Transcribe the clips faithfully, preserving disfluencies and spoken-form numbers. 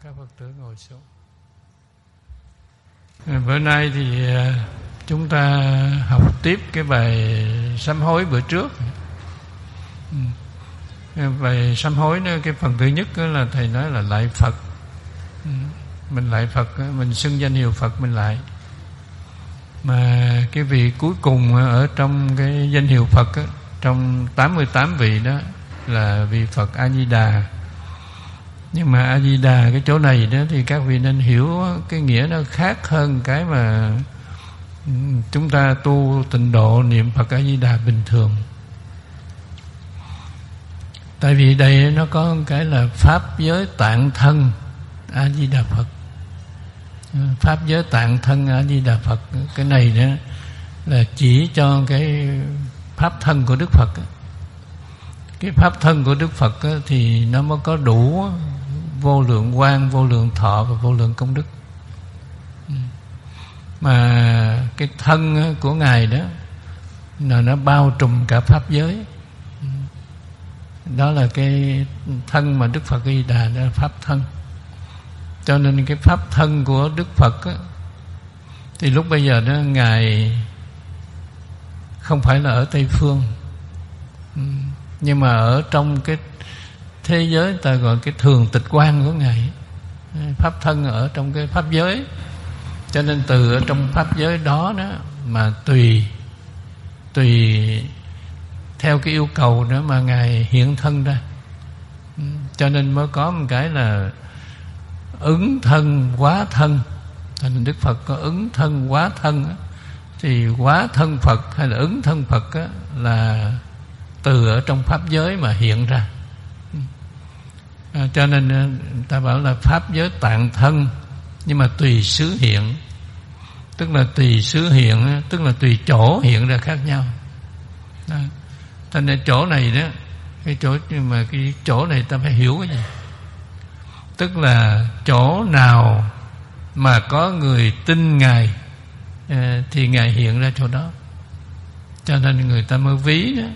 Các Phật tử ngồi xuống. Bữa nay thì chúng ta học tiếp cái bài sám hối bữa trước. Bài sám hối đó, cái phần thứ nhất đó là thầy nói là lạy Phật. Mình lạy Phật, mình xưng danh hiệu Phật mình lạy. Mà cái vị cuối cùng ở trong cái danh hiệu Phật đó, trong tám mươi tám vị đó là vị Phật A Di Đà. Nhưng mà A Di Đà cái chỗ này đó thì các vị nên hiểu cái nghĩa nó khác hơn cái mà chúng ta tu tịnh độ niệm Phật A Di Đà bình thường. Tại vì đây nó có một cái là pháp giới tạng thân A Di Đà Phật. Pháp giới tạng thân A Di Đà Phật, cái này đó là chỉ cho cái pháp thân của Đức Phật. Cái pháp thân của Đức Phật thì nó mới có đủ vô lượng quang, vô lượng thọ và vô lượng công đức. Mà cái thân của Ngài đó là nó bao trùm cả pháp giới. Đó là cái thân mà Đức Phật A Di Đà, đó là pháp thân. Cho nên cái pháp thân của Đức Phật á, thì lúc bây giờ đó Ngài không phải là ở Tây Phương, nhưng mà ở trong cái thế giới ta gọi cái thường tịch quan của Ngài. Pháp thân ở trong cái pháp giới. Cho nên từ ở trong pháp giới đó đó mà tùy Tùy theo cái yêu cầu đó mà Ngài hiện thân ra. Cho nên mới có một cái là ứng thân, hóa thân. Cho nên Đức Phật có ứng thân, hóa thân á. Thì hóa thân Phật hay là ứng thân Phật á, là từ ở trong pháp giới mà hiện ra. À, cho nên ta bảo là pháp giới tạng thân, nhưng mà tùy xứ hiện. Tức là tùy xứ hiện, tức là tùy chỗ hiện ra khác nhau. Đó. Cho nên chỗ này đó, cái chỗ mà cái chỗ này ta phải hiểu cái gì? Tức là chỗ nào mà có người tin Ngài thì Ngài hiện ra chỗ đó. Cho nên người ta mới ví đó.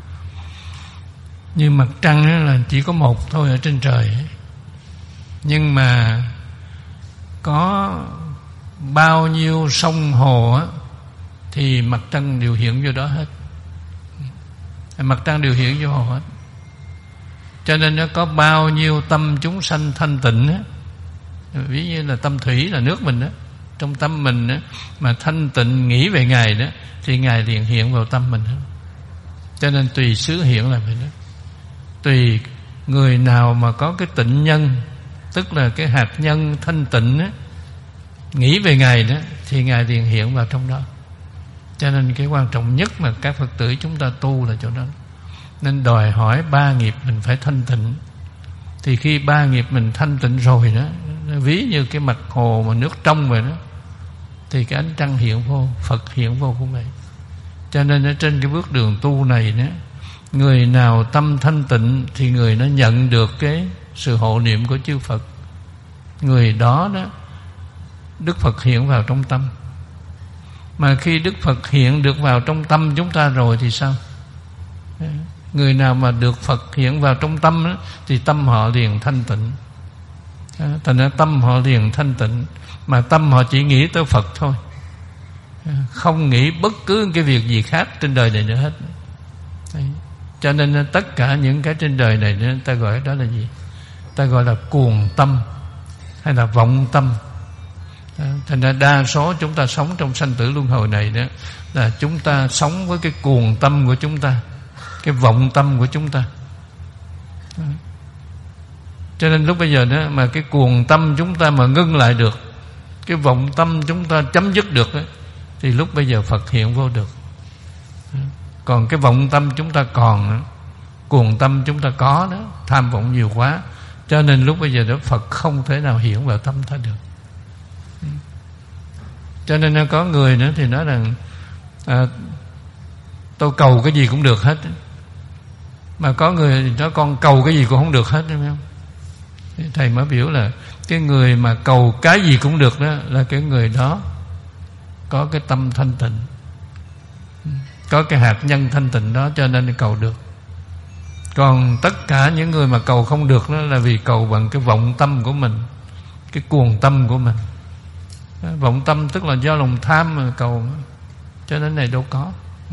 Như mặt trăng đó là chỉ có một thôi ở trên trời. Nhưng mà có bao nhiêu sông hồ á, thì mặt trăng đều hiện vô đó hết. Mặt trăng đều hiện vô hồ hết. Cho nên nó có bao nhiêu tâm chúng sanh thanh tịnh á, ví như là tâm thủy là nước mình đó, trong tâm mình đó, mà thanh tịnh nghĩ về Ngài đó, thì Ngài liền hiện vào tâm mình đó. Cho nên tùy xứ hiện là vậy đó. Tùy người nào mà có cái tịnh nhân, tức là cái hạt nhân thanh tịnh á, nghĩ về Ngài đó, thì Ngài liền hiện vào trong đó. Cho nên cái quan trọng nhất mà các Phật tử chúng ta tu là chỗ đó. Nên đòi hỏi ba nghiệp mình phải thanh tịnh. Thì khi ba nghiệp mình thanh tịnh rồi đó, ví như cái mặt hồ mà nước trong vậy đó, thì cái ánh trăng hiện vô, Phật hiện vô cũng vậy. Cho nên ở trên cái bước đường tu này đó, người nào tâm thanh tịnh thì người nó nhận được cái sự hộ niệm của chư Phật. Người đó đó Đức Phật hiện vào trong tâm. Mà khi Đức Phật hiện được vào trong tâm chúng ta rồi thì sao? Người nào mà được Phật hiện vào trong tâm đó, thì tâm họ liền thanh tịnh. Thành ra tâm họ liền thanh tịnh. Mà tâm họ chỉ nghĩ tới Phật thôi, không nghĩ bất cứ cái việc gì khác trên đời này nữa hết. Đấy. Cho nên tất cả những cái trên đời này người ta gọi đó là gì? Ta gọi là cuồng tâm hay là vọng tâm. Thành ra đa số chúng ta sống trong sanh tử luân hồi này đó, là chúng ta sống với cái cuồng tâm của chúng ta, cái vọng tâm của chúng ta. Cho nên lúc bây giờ đó mà cái cuồng tâm chúng ta mà ngưng lại được, cái vọng tâm chúng ta chấm dứt được đó, thì lúc bây giờ Phật hiện vô được. Còn cái vọng tâm chúng ta còn, cuồng tâm chúng ta có đó, tham vọng nhiều quá, cho nên lúc bây giờ đó Phật không thể nào hiện vào tâm ta được. Cho nên nó có người nữa thì nói rằng à, tôi cầu cái gì cũng được hết. Mà có người thì nói con cầu cái gì cũng không được hết, đúng không? Thầy mới biểu là cái người mà cầu cái gì cũng được đó là cái người đó có cái tâm thanh tịnh, có cái hạt nhân thanh tịnh đó, cho nên cầu được. Còn tất cả những người mà cầu không được đó là vì cầu bằng cái vọng tâm của mình, cái cuồng tâm của mình. Vọng tâm tức là do lòng tham mà cầu, cho nên này đâu có.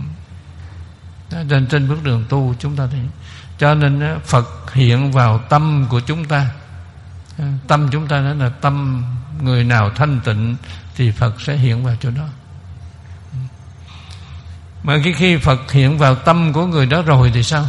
Trên trên bước đường tu chúng ta thì, cho nên Phật hiện vào tâm của chúng ta. Tâm chúng ta đó là tâm người nào thanh tịnh thì Phật sẽ hiện vào chỗ đó. Mà khi khi Phật hiện vào tâm của người đó rồi thì sao?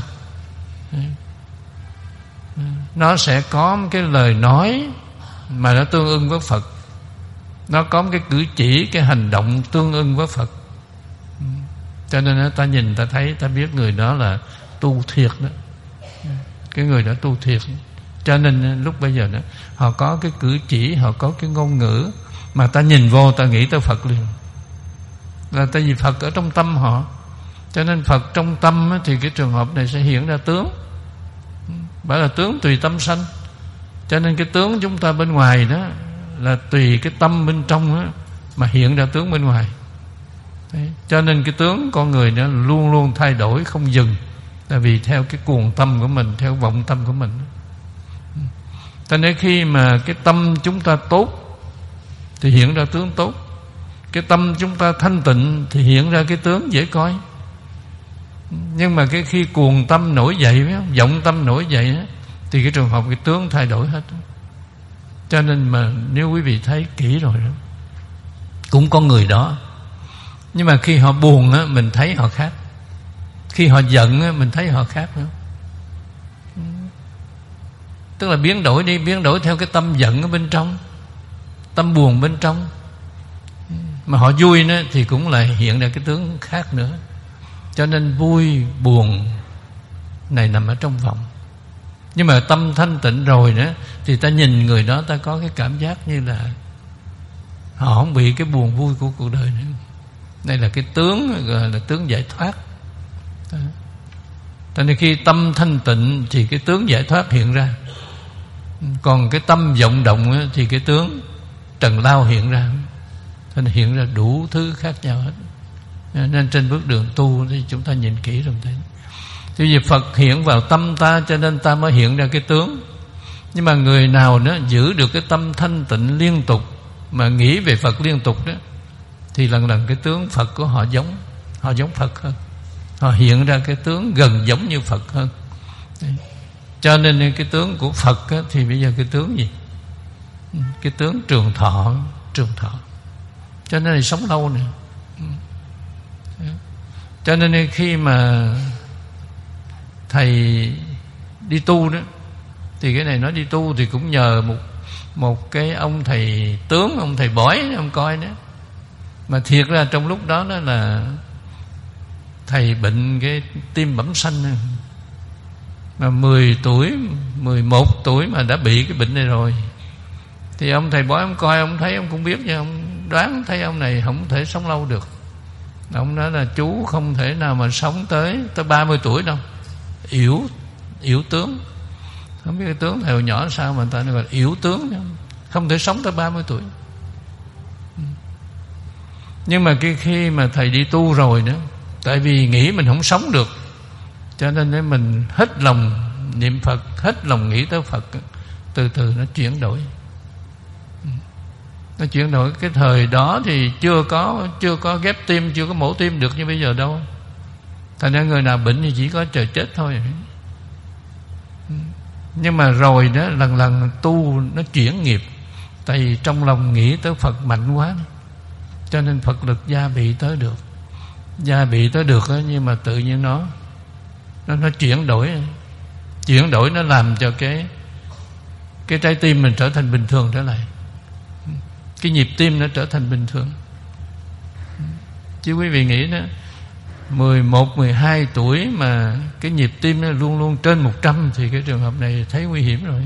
Nó sẽ có một cái lời nói mà nó tương ưng với Phật. Nó có một cái cử chỉ, cái hành động tương ưng với Phật. Cho nên ta nhìn ta thấy, ta biết người đó là tu thiệt đó. Cái người đó tu thiệt. Cho nên lúc bây giờ đó, họ có cái cử chỉ, họ có cái ngôn ngữ mà ta nhìn vô ta nghĩ tới Phật liền. Là tại vì Phật ở trong tâm họ. Cho nên Phật trong tâm thì cái trường hợp này sẽ hiện ra tướng. Bởi là tướng tùy tâm sanh. Cho nên cái tướng chúng ta bên ngoài đó là tùy cái tâm bên trong đó mà hiện ra tướng bên ngoài. Đấy. Cho nên cái tướng con người đó luôn luôn thay đổi không dừng, là vì theo cái cuồng tâm của mình, theo vọng tâm của mình. Cho nên khi mà cái tâm chúng ta tốt thì hiện ra tướng tốt. Cái tâm chúng ta thanh tịnh thì hiện ra cái tướng dễ coi. Nhưng mà cái khi cuồng tâm nổi dậy, vọng tâm nổi dậy đó, thì cái trường hợp cái tướng thay đổi hết. Cho nên mà nếu quý vị thấy kỹ rồi đó, cũng có người đó. Nhưng mà khi họ buồn á, mình thấy họ khác. Khi họ giận á, mình thấy họ khác nữa. Tức là biến đổi đi, biến đổi theo cái tâm giận ở bên trong, tâm buồn bên trong. Mà họ vui nữa thì cũng lại hiện ra cái tướng khác nữa. Cho nên vui, buồn này nằm ở trong vọng. Nhưng mà tâm thanh tịnh rồi nữa thì ta nhìn người đó, ta có cái cảm giác như là họ không bị cái buồn vui của cuộc đời nữa. Đây là cái tướng, gọi là tướng giải thoát. Cho nên khi tâm thanh tịnh thì cái tướng giải thoát hiện ra. Còn cái tâm vọng động thì cái tướng trần lao hiện ra. Cho nên hiện ra đủ thứ khác nhau hết. Nên trên bước đường tu thì chúng ta nhìn kỹ rồi thấy. Thì vì Phật hiện vào tâm ta cho nên ta mới hiện ra cái tướng. Nhưng mà người nào đó giữ được cái tâm thanh tịnh liên tục mà nghĩ về Phật liên tục đó, thì lần lần cái tướng Phật của họ giống, họ giống Phật hơn. Họ hiện ra cái tướng gần giống như Phật hơn. Đấy. Cho nên cái tướng của Phật á, thì bây giờ cái tướng gì? Cái tướng trường thọ, trường thọ. Cho nên là sống lâu nè. Cho nên khi mà thầy đi tu đó, thì cái này nói đi tu thì cũng nhờ một một cái ông thầy tướng, ông thầy bói, ông coi đó. Mà thiệt ra trong lúc đó đó là thầy bệnh cái tim bẩm sinh, mà mười tuổi, mười một tuổi mà đã bị cái bệnh này rồi. Thì ông thầy bói ông coi, ông thấy ông cũng biết, chứ ông đoán thấy ông này không thể sống lâu được. Ông nói là chú không thể nào mà sống tới tới ba mươi tuổi đâu. Yếu, yếu tướng. Không biết cái tướng thầy hồi nhỏ sao mà người ta gọi là yếu tướng, không thể sống tới ba mươi tuổi. Nhưng mà cái khi mà thầy đi tu rồi nữa, tại vì nghĩ mình không sống được, cho nên để mình hết lòng niệm Phật, hết lòng nghĩ tới Phật, từ từ nó chuyển đổi. Nó chuyển đổi. Cái thời đó thì chưa có chưa có ghép tim, chưa có mổ tim được như bây giờ đâu. Thành ra người nào bệnh thì chỉ có chờ chết thôi. Nhưng mà rồi đó, lần lần tu nó chuyển nghiệp. Tại vì trong lòng nghĩ tới Phật mạnh quá, cho nên Phật lực gia bị tới được. Gia bị tới được đó, nhưng mà tự nhiên nó Nó, nó chuyển đổi. Chuyển đổi nó làm cho cái Cái trái tim mình trở thành bình thường trở lại. Cái nhịp tim nó trở thành bình thường. Chứ quý vị nghĩ đó, mười một, mười hai tuổi mà cái nhịp tim nó luôn luôn trên một trăm, thì cái trường hợp này thấy nguy hiểm rồi.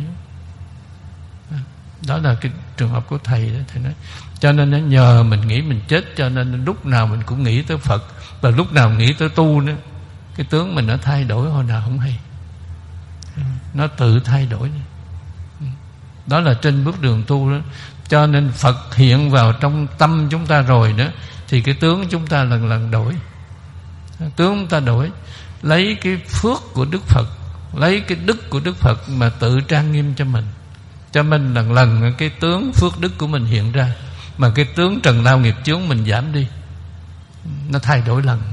Đó là cái trường hợp của thầy đó. Thầy nói cho nên nó nhờ mình nghĩ mình chết, cho nên lúc nào mình cũng nghĩ tới Phật, và lúc nào nghĩ tới tu nữa, cái tướng mình nó thay đổi hồi nào không hay. Nó tự thay đổi. Đó là trên bước đường tu đó. Cho nên Phật hiện vào trong tâm chúng ta rồi đó, thì cái tướng chúng ta lần lần đổi. Tướng chúng ta đổi, lấy cái phước của Đức Phật, lấy cái đức của Đức Phật mà tự trang nghiêm cho mình. cho mình lần lần cái tướng phước đức của mình hiện ra, mà cái tướng trần lao nghiệp chướng mình giảm đi, nó thay đổi lần.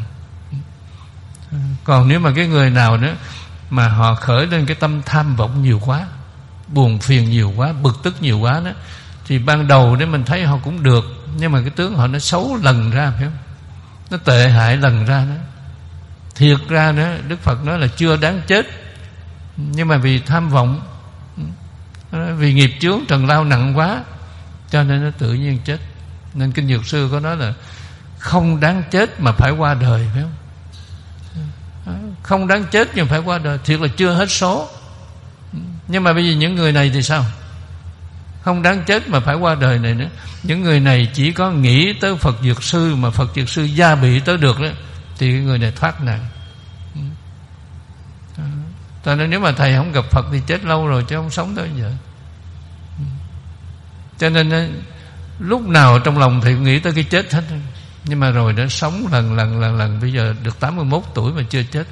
Còn nếu mà cái người nào đó mà họ khởi lên cái tâm tham vọng nhiều quá, buồn phiền nhiều quá, bực tức nhiều quá đó, thì ban đầu nếu mình thấy họ cũng được, nhưng mà cái tướng họ nó xấu lần ra, phải không? Nó tệ hại lần ra đó. Thiệt ra đó, Đức Phật nói là chưa đáng chết, nhưng mà vì tham vọng, vì nghiệp chướng trần lao nặng quá, cho nên nó tự nhiên chết. Nên Kinh Dược Sư có nói là không đáng chết mà phải qua đời, phải không? Không đáng chết nhưng phải qua đời, thiệt là chưa hết số. Nhưng mà bây giờ những người này thì sao? Không đáng chết mà phải qua đời này nữa. Những người này chỉ có nghĩ tới Phật Dược Sư, mà Phật Dược Sư gia bị tới được đó, thì cái người này thoát nạn. Cho nên nếu mà thầy không gặp Phật thì chết lâu rồi, chứ không sống tới giờ. Cho nên lúc nào trong lòng thầy nghĩ tới cái chết hết. Nhưng mà rồi đã sống lần lần lần lần. Bây giờ được tám mươi mốt tuổi mà chưa chết.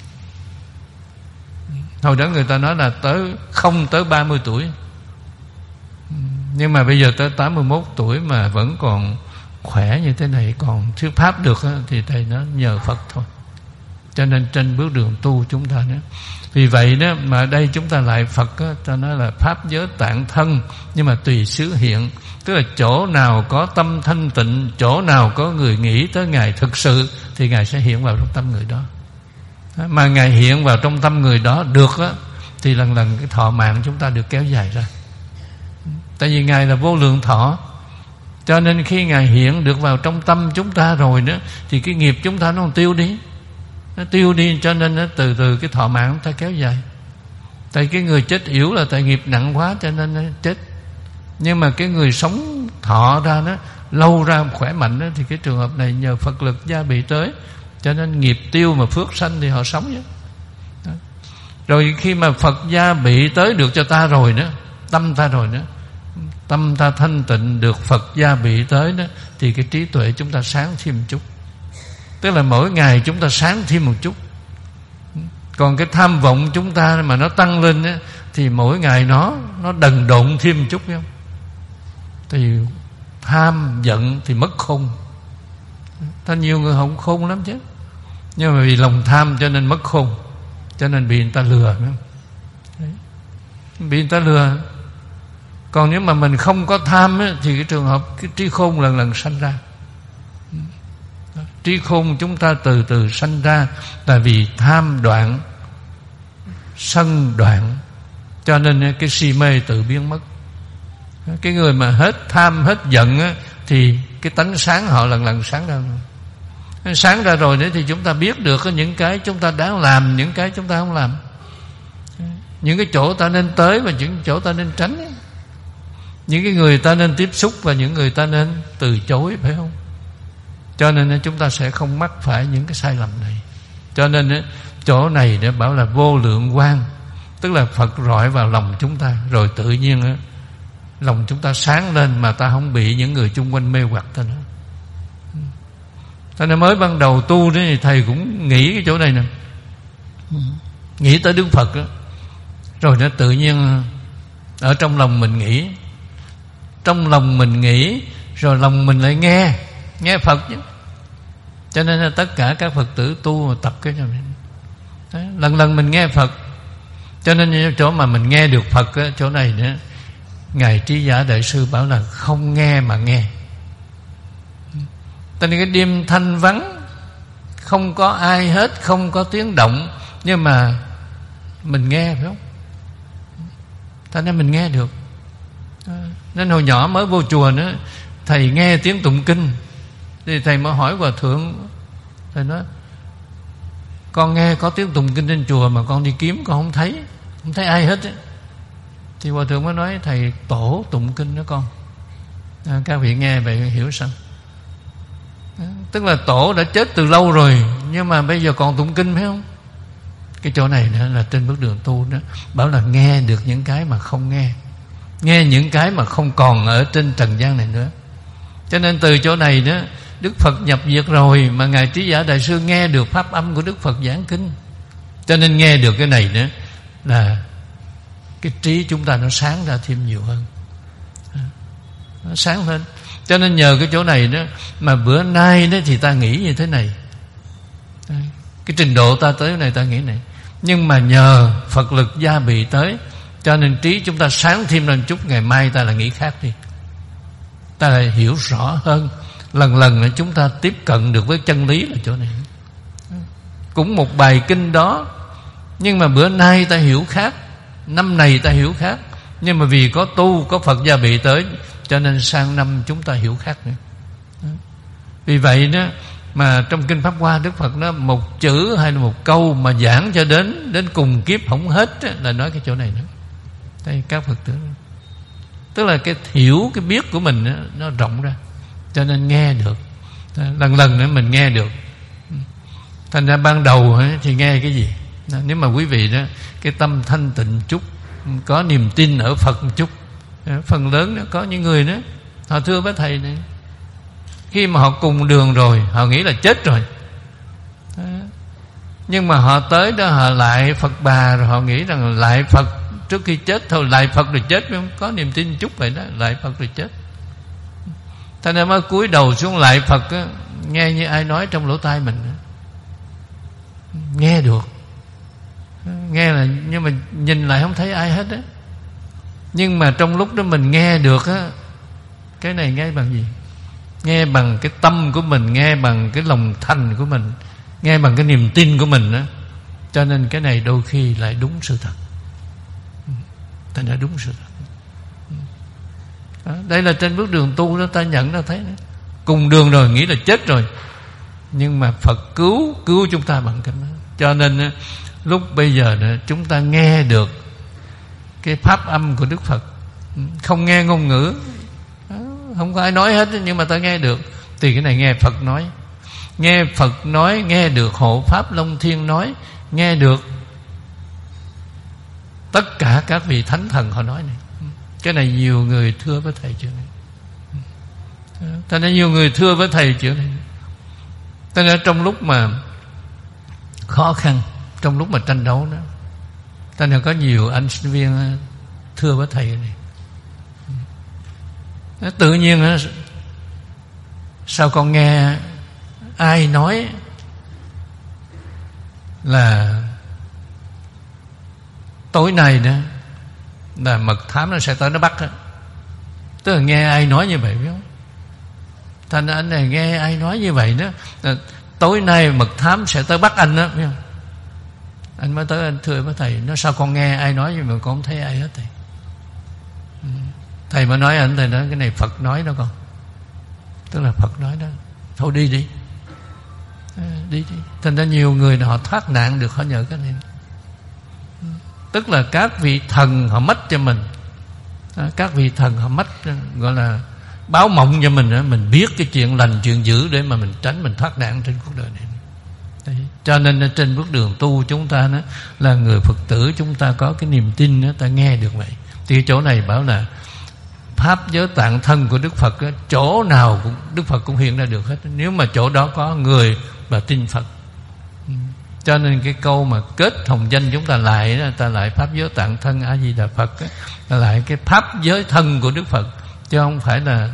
Hồi đó người ta nói là tới không tới ba mươi tuổi, nhưng mà bây giờ tới tám mươi mốt tuổi mà vẫn còn khỏe như thế này, còn thuyết pháp được đó, thì thầy nói nhờ Phật thôi. Cho nên trên bước đường tu chúng ta nữa. Vì vậy đó mà ở đây chúng ta lại Phật đó, ta nói là pháp giới tạng thân, nhưng mà tùy xứ hiện. Tức là chỗ nào có tâm thanh tịnh, chỗ nào có người nghĩ tới Ngài thực sự, thì Ngài sẽ hiện vào trong tâm người đó. Mà Ngài hiện vào trong tâm người đó được đó, thì lần lần cái thọ mạng chúng ta được kéo dài ra. Tại vì Ngài là vô lượng thọ, cho nên khi Ngài hiện được vào trong tâm chúng ta rồi nữa, thì cái nghiệp chúng ta nó còn tiêu đi. Nó tiêu đi, cho nên nó từ từ cái thọ mạng chúng ta kéo dài. Tại cái người chết yểu là tại nghiệp nặng quá, cho nên nó chết. Nhưng mà cái người sống thọ ra đó, lâu ra khỏe mạnh đó, thì cái trường hợp này nhờ Phật lực gia bị tới, cho nên nghiệp tiêu mà phước sanh thì họ sống chứ. Đó. Rồi khi mà Phật gia bị tới được cho ta rồi nữa, tâm ta rồi nữa, tâm ta thanh tịnh được Phật gia bị tới đó, thì cái trí tuệ chúng ta sáng thêm một chút. Tức là mỗi ngày chúng ta sáng thêm một chút. Còn cái tham vọng chúng ta mà nó tăng lên đó, thì mỗi ngày nó Nó đần độn thêm một chút, phải không? Thì tham giận thì mất khôn. Ta nhiều người không khôn lắm chứ, nhưng mà vì lòng tham cho nên mất khôn, cho nên bị người ta lừa, phải không? Đấy. Bị người ta lừa. Còn nếu mà mình không có tham ấy, thì cái trường hợp cái trí khôn lần lần sanh ra. Trí khôn chúng ta từ từ sanh ra, là vì tham đoạn, sân đoạn, cho nên cái si mê tự biến mất. Cái người mà hết tham hết giận á, thì cái tánh sáng họ lần lần sáng ra. Sáng ra rồi nữa thì chúng ta biết được có những cái chúng ta đáng làm, những cái chúng ta không làm, những cái chỗ ta nên tới và những chỗ ta nên tránh, những cái người ta nên tiếp xúc và những người ta nên từ chối, phải không? Cho nên chúng ta sẽ không mắc phải những cái sai lầm này. Cho nên chỗ này để bảo là vô lượng quang, tức là Phật rọi vào lòng chúng ta, rồi tự nhiên lòng chúng ta sáng lên, mà ta không bị những người chung quanh mê hoặc ta nữa. Cho nên mới ban đầu tu đó, thì thầy cũng nghĩ cái chỗ này nè, nghĩ tới Đức Phật đó, rồi nó tự nhiên ở trong lòng mình nghĩ, trong lòng mình nghĩ, rồi lòng mình lại nghe nghe Phật chứ. Cho nên là tất cả các Phật tử tu mà tập cái này, đấy, lần lần mình nghe Phật. Cho nên chỗ mà mình nghe được Phật á, chỗ này nữa, Ngài Trí Giả Đại Sư bảo là không nghe mà nghe. Tại nên cái đêm thanh vắng, không có ai hết, không có tiếng động, nhưng mà mình nghe, phải không? Cho nên mình nghe được. Nên hồi nhỏ mới vô chùa nữa, thầy nghe tiếng tụng kinh, thì thầy mới hỏi Hòa Thượng. Thầy nói con nghe có tiếng tụng kinh trên chùa, mà con đi kiếm con không thấy, không thấy ai hết ấy. Thì Hòa Thượng mới nói thầy tổ tụng kinh đó con. À, các vị nghe vậy hiểu sao? À, tức là tổ đã chết từ lâu rồi, nhưng mà bây giờ còn tụng kinh, phải không? Cái chỗ này nữa là trên bước đường tu đó, bảo là nghe được những cái mà không nghe, nghe những cái mà không còn ở trên trần gian này nữa. Cho nên từ chỗ này đó, Đức Phật nhập diệt rồi, mà Ngài Trí Giả Đại Sư nghe được pháp âm của Đức Phật giảng kinh. Cho nên nghe được cái này nữa là cái trí chúng ta nó sáng ra thêm nhiều hơn, nó sáng lên. Cho nên nhờ cái chỗ này đó mà bữa nay đó thì ta nghĩ như thế này, cái trình độ ta tới này ta nghĩ này, nhưng mà nhờ Phật lực gia bị tới, cho nên trí chúng ta sáng thêm lên chút, ngày mai ta lại nghĩ khác đi, ta lại hiểu rõ hơn. Lần lần chúng ta tiếp cận được với chân lý là chỗ này. Cũng một bài kinh đó, nhưng mà bữa nay ta hiểu khác, năm này ta hiểu khác, nhưng mà vì có tu, có Phật gia bị tới, cho nên sang năm chúng ta hiểu khác nữa. Vì vậy đó mà trong kinh Pháp Hoa, Đức Phật nó một chữ hay là một câu mà giảng cho đến đến cùng kiếp không hết đó, là nói cái chỗ này nữa. Đây các Phật tử, tức là cái hiểu, cái biết của mình đó, nó rộng ra, cho nên nghe được, lần lần nữa mình nghe được. Thành ra ban đầu thì nghe cái gì? Nếu mà quý vị đó cái tâm thanh tịnh chút, có niềm tin ở Phật một chút, phần lớn đó, có những người đó họ thưa với thầy này, khi mà họ cùng đường rồi họ nghĩ là chết rồi đó. Nhưng mà họ tới đó họ lại Phật bà, rồi họ nghĩ rằng lại Phật trước khi chết thôi, lại Phật rồi chết, không có niềm tin chút vậy đó, lại Phật rồi chết. Thành ra mới cúi đầu xuống lại Phật á, nghe như ai nói trong lỗ tai mình đó. Nghe được, nghe là, nhưng mà nhìn lại không thấy ai hết á. Nhưng mà trong lúc đó mình nghe được á, cái này nghe bằng gì? Nghe bằng cái tâm của mình, nghe bằng cái lòng thành của mình, nghe bằng cái niềm tin của mình á. Cho nên cái này đôi khi lại đúng sự thật. Thành ra đúng sự thật đó. Đây là trên bước đường tu đó, ta nhận ra thấy đó. Cùng đường rồi nghĩ là chết rồi, nhưng mà Phật cứu cứu chúng ta bằng cái đó. Cho nên lúc bây giờ đó, chúng ta nghe được cái pháp âm của Đức Phật, không nghe ngôn ngữ, không có ai nói hết, nhưng mà ta nghe được, thì cái này nghe Phật nói. Nghe Phật nói, nghe được Hộ Pháp Long Thiên nói, nghe được tất cả các vị thánh thần họ nói này. Cái này nhiều người thưa với thầy chuyện này. Cho nên nhiều người thưa với thầy chuyện này. Cho nên trong lúc mà khó khăn, trong lúc mà tranh đấu đó, cho nên có nhiều anh sinh viên thưa với thầy này. Tự nhiên sao con nghe ai nói là tối nay đó là mật thám nó sẽ tới nó bắt đó. Tức là nghe ai nói như vậy, biết không? Thành anh này nghe ai nói như vậy đó, là tối nay mật thám sẽ tới bắt anh đó, biết không? Anh mới tới anh thưa với thầy, nó sao con nghe ai nói nhưng mà con không thấy ai hết thầy. Thầy mới nói anh, thầy nói cái này Phật nói đó con, tức là Phật nói đó, thôi đi đi, đi đi. Thành ra nhiều người họ thoát nạn được, họ nhờ cái này. Tức là các vị thần họ mất cho mình, các vị thần họ mất, gọi là báo mộng cho mình, mình biết cái chuyện lành chuyện dữ để mà mình tránh, mình thoát nạn trên cuộc đời này. Đấy. Cho nên trên bước đường tu chúng ta đó, là người Phật tử, chúng ta có cái niềm tin đó, ta nghe được vậy. Thì chỗ này bảo là pháp giới tạng thân của Đức Phật đó, chỗ nào cũng, Đức Phật cũng hiện ra được hết, nếu mà chỗ đó có người và tin Phật. Cho nên cái câu mà kết hồng danh chúng ta lại đó, ta lại pháp giới tạng thân A Di Đà Phật đó, ta lại cái pháp giới thân của Đức Phật, chứ không phải là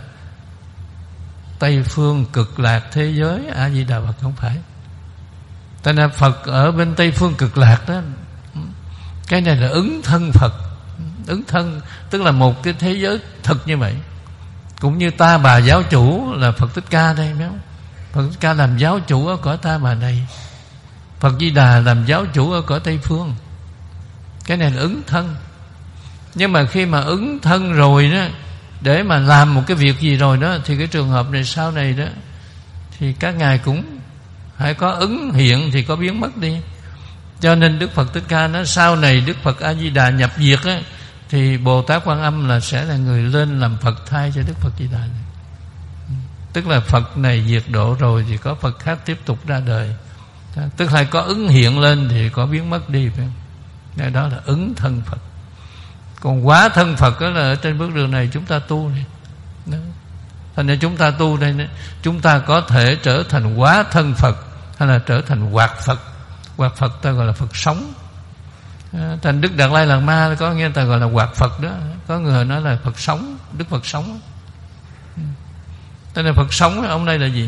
Tây phương cực lạc thế giới A Di Đà Phật, không phải. Tại nên Phật ở bên Tây phương cực lạc đó, cái này là ứng thân Phật. Ứng thân tức là một cái thế giới thực như vậy. Cũng như Ta Bà giáo chủ là Phật Thích Ca đây, biết không? Phật Thích Ca làm giáo chủ ở cõi Ta Bà này, Phật Di Đà làm giáo chủ ở cõi Tây phương. Cái này là ứng thân. Nhưng mà khi mà ứng thân rồi đó, để mà làm một cái việc gì rồi đó, thì cái trường hợp này sau này đó, thì các ngài cũng hãy có ứng hiện thì có biến mất đi. Cho nên Đức Phật Thích Ca nói sau này Đức Phật A Di Đà nhập diệt á, thì Bồ Tát Quan Âm là sẽ là người lên làm Phật thay cho Đức Phật Di Đà này. Tức là Phật này diệt độ rồi thì có Phật khác tiếp tục ra đời. Tức là có ứng hiện lên thì có biến mất đi, phải không? Đó là ứng thân Phật. Còn quá thân Phật đó là ở trên bước đường này chúng ta tu này. Đó. Thành ra chúng ta tu đây, chúng ta có thể trở thành quá thân Phật hay là trở thành hoạt Phật. Hoạt Phật ta gọi là Phật sống. Thành Đức Đạt Lai Lạt Ma có nghe ta gọi là hoạt Phật đó. Có người nói là Phật sống, Đức Phật sống. Tên là Phật sống. Ông này là gì?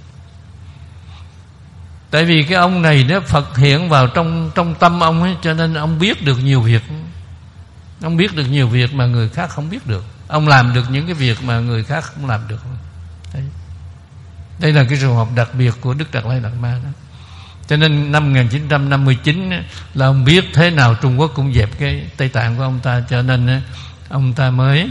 Tại vì cái ông này đó Phật hiện vào trong trong tâm ông ấy, cho nên ông biết được nhiều việc. Ông biết được nhiều việc mà người khác không biết được. Ông làm được những cái việc mà người khác không làm được. Đấy. Đây là cái trường hợp đặc biệt của Đức Đạt Lai Lạt Ma đó. Cho nên năm một nghìn chín trăm năm mươi chín là ông biết thế nào Trung Quốc cũng dẹp cái Tây Tạng của ông ta, cho nên ông ta mới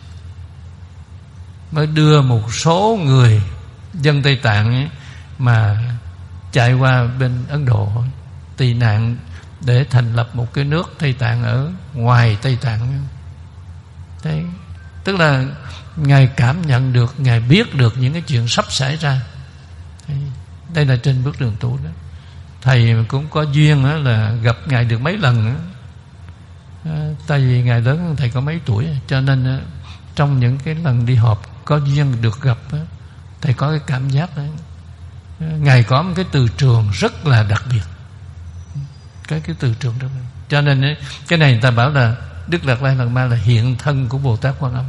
mới đưa một số người dân Tây Tạng ấy mà chạy qua bên Ấn Độ tị nạn để thành lập một cái nước Tây Tạng ở ngoài Tây Tạng. Đấy. Tức là Ngài cảm nhận được, Ngài biết được những cái chuyện sắp xảy ra. Đấy. Đây là trên bước đường tu đó. Thầy cũng có duyên đó là gặp Ngài được mấy lần đó. À, tại vì Ngài lớn hơn thầy có mấy tuổi, cho nên đó, trong những cái lần đi họp có duyên được gặp đó, thầy có cái cảm giác đó. Ngài có một cái từ trường rất là đặc biệt. Cái cái từ trường đó. Cho nên ấy, cái này người ta bảo là Đức Đạt Lai Lạt Ma là hiện thân của Bồ Tát Quan Âm.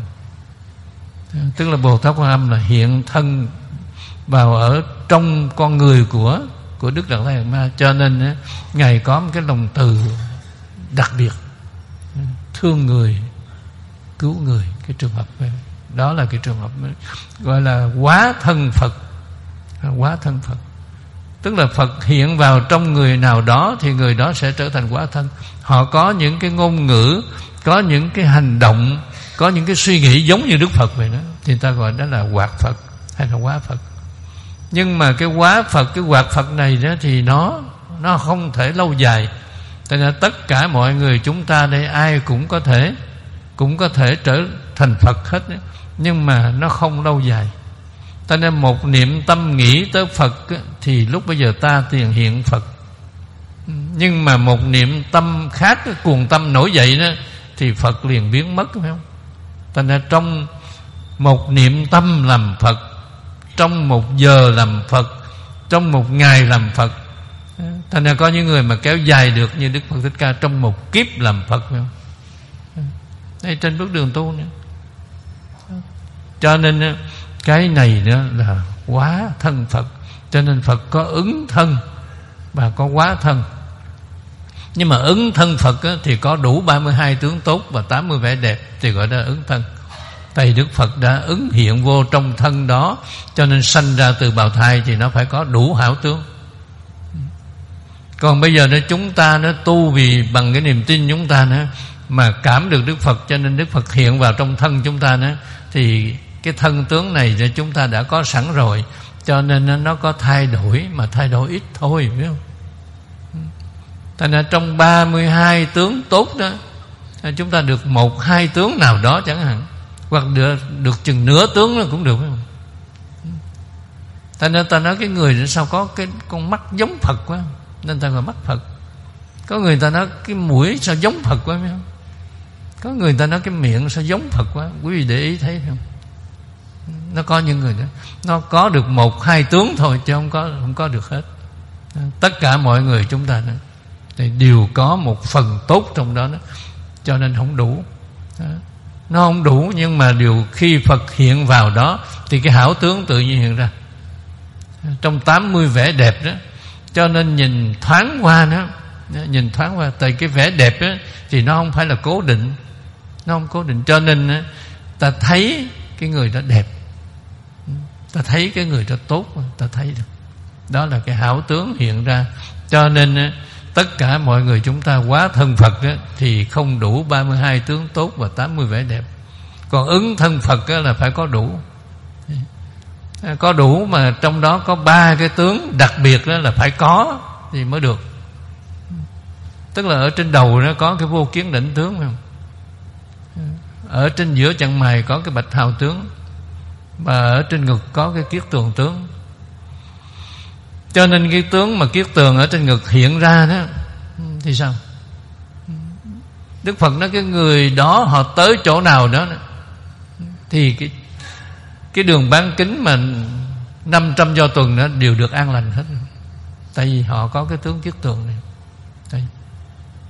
Tức là Bồ Tát Quan Âm là hiện thân vào ở trong con người của của Đức Đạt Lai Lạt Ma, cho nên ấy, Ngài có một cái lòng từ đặc biệt, thương người, cứu người. Cái trường hợp này, đó là cái trường hợp gọi là hóa thân Phật. Hóa thân Phật tức là Phật hiện vào trong người nào đó thì người đó sẽ trở thành hóa thân. Họ có những cái ngôn ngữ, có những cái hành động, có những cái suy nghĩ giống như Đức Phật vậy đó, thì ta gọi đó là hoạt Phật hay là hóa Phật. Nhưng mà cái hóa Phật, cái hoạt Phật này đó thì nó nó không thể lâu dài. Tại nên tất cả mọi người chúng ta đây ai cũng có thể cũng có thể trở thành Phật hết đó. Nhưng mà nó không lâu dài. Ta nên một niệm tâm nghĩ tới Phật thì lúc bây giờ ta tiền hiện Phật. Nhưng mà một niệm tâm khác, cuồng tâm nổi dậy đó, thì Phật liền biến mất, phải không? Ta nên trong một niệm tâm làm Phật, trong một giờ làm Phật, trong một ngày làm Phật. Ta nên có những người mà kéo dài được như Đức Phật Thích Ca trong một kiếp làm Phật, phải không? Đây trên bước đường tu nữa. Cho nên cái này đó là hóa thân Phật. Cho nên Phật có ứng thân và có hóa thân. Nhưng mà ứng thân Phật á, thì có đủ ba mươi hai tướng tốt và tám mươi vẻ đẹp thì gọi là ứng thân. Tại Đức Phật đã ứng hiện vô trong thân đó, cho nên sanh ra từ bào thai thì nó phải có đủ hảo tướng. Còn bây giờ đó chúng ta nó tu vì bằng cái niềm tin chúng ta nữa mà cảm được Đức Phật, cho nên Đức Phật hiện vào trong thân chúng ta nữa, thì cái thân tướng này thì chúng ta đã có sẵn rồi, cho nên nó có thay đổi, mà thay đổi ít thôi, biết không? Thành ra trong ba mươi hai tướng tốt đó, chúng ta được một hai tướng nào đó chẳng hạn, hoặc được, được chừng nửa tướng nó cũng được, phải không? Thành ra ta nói cái người sao có cái con mắt giống Phật quá, nên ta gọi mắt Phật. Có người ta nói cái mũi sao giống Phật quá, phải không? Có người ta nói cái miệng sao giống Phật quá. Quý vị để ý thấy không? Nó có những người đó, nó có được một hai tướng thôi, chứ không có không có được hết. Tất cả mọi người chúng ta đó, thì đều có một phần tốt trong đó, đó cho nên không đủ đó. Nó không đủ, nhưng mà điều khi Phật hiện vào đó thì cái hảo tướng tự nhiên hiện ra trong tám mươi vẻ đẹp đó. Cho nên nhìn thoáng qua đó, nhìn thoáng qua, tại cái vẻ đẹp đó thì nó không phải là cố định, nó không cố định, cho nên ta thấy cái người đó đẹp, ta thấy cái người đó tốt, ta thấy được. Đó là cái hảo tướng hiện ra. Cho nên tất cả mọi người chúng ta hóa thân Phật đó, thì không đủ ba mươi hai tướng tốt và tám mươi vẻ đẹp. Còn ứng thân Phật đó là phải có đủ. Có đủ mà trong đó có ba cái tướng đặc biệt đó là phải có thì mới được. Tức là ở trên đầu nó có cái vô kiến đỉnh tướng, phải không? Ở trên giữa chân mày có cái bạch hào tướng, và ở trên ngực có cái kiết tường tướng. Cho nên cái tướng mà kiết tường ở trên ngực hiện ra đó thì sao? Đức Phật nói cái người đó họ tới chỗ nào đó thì cái cái đường bán kính mà năm trăm do tuần đó đều được an lành hết. Tại vì họ có cái tướng kiết tường này. Đây.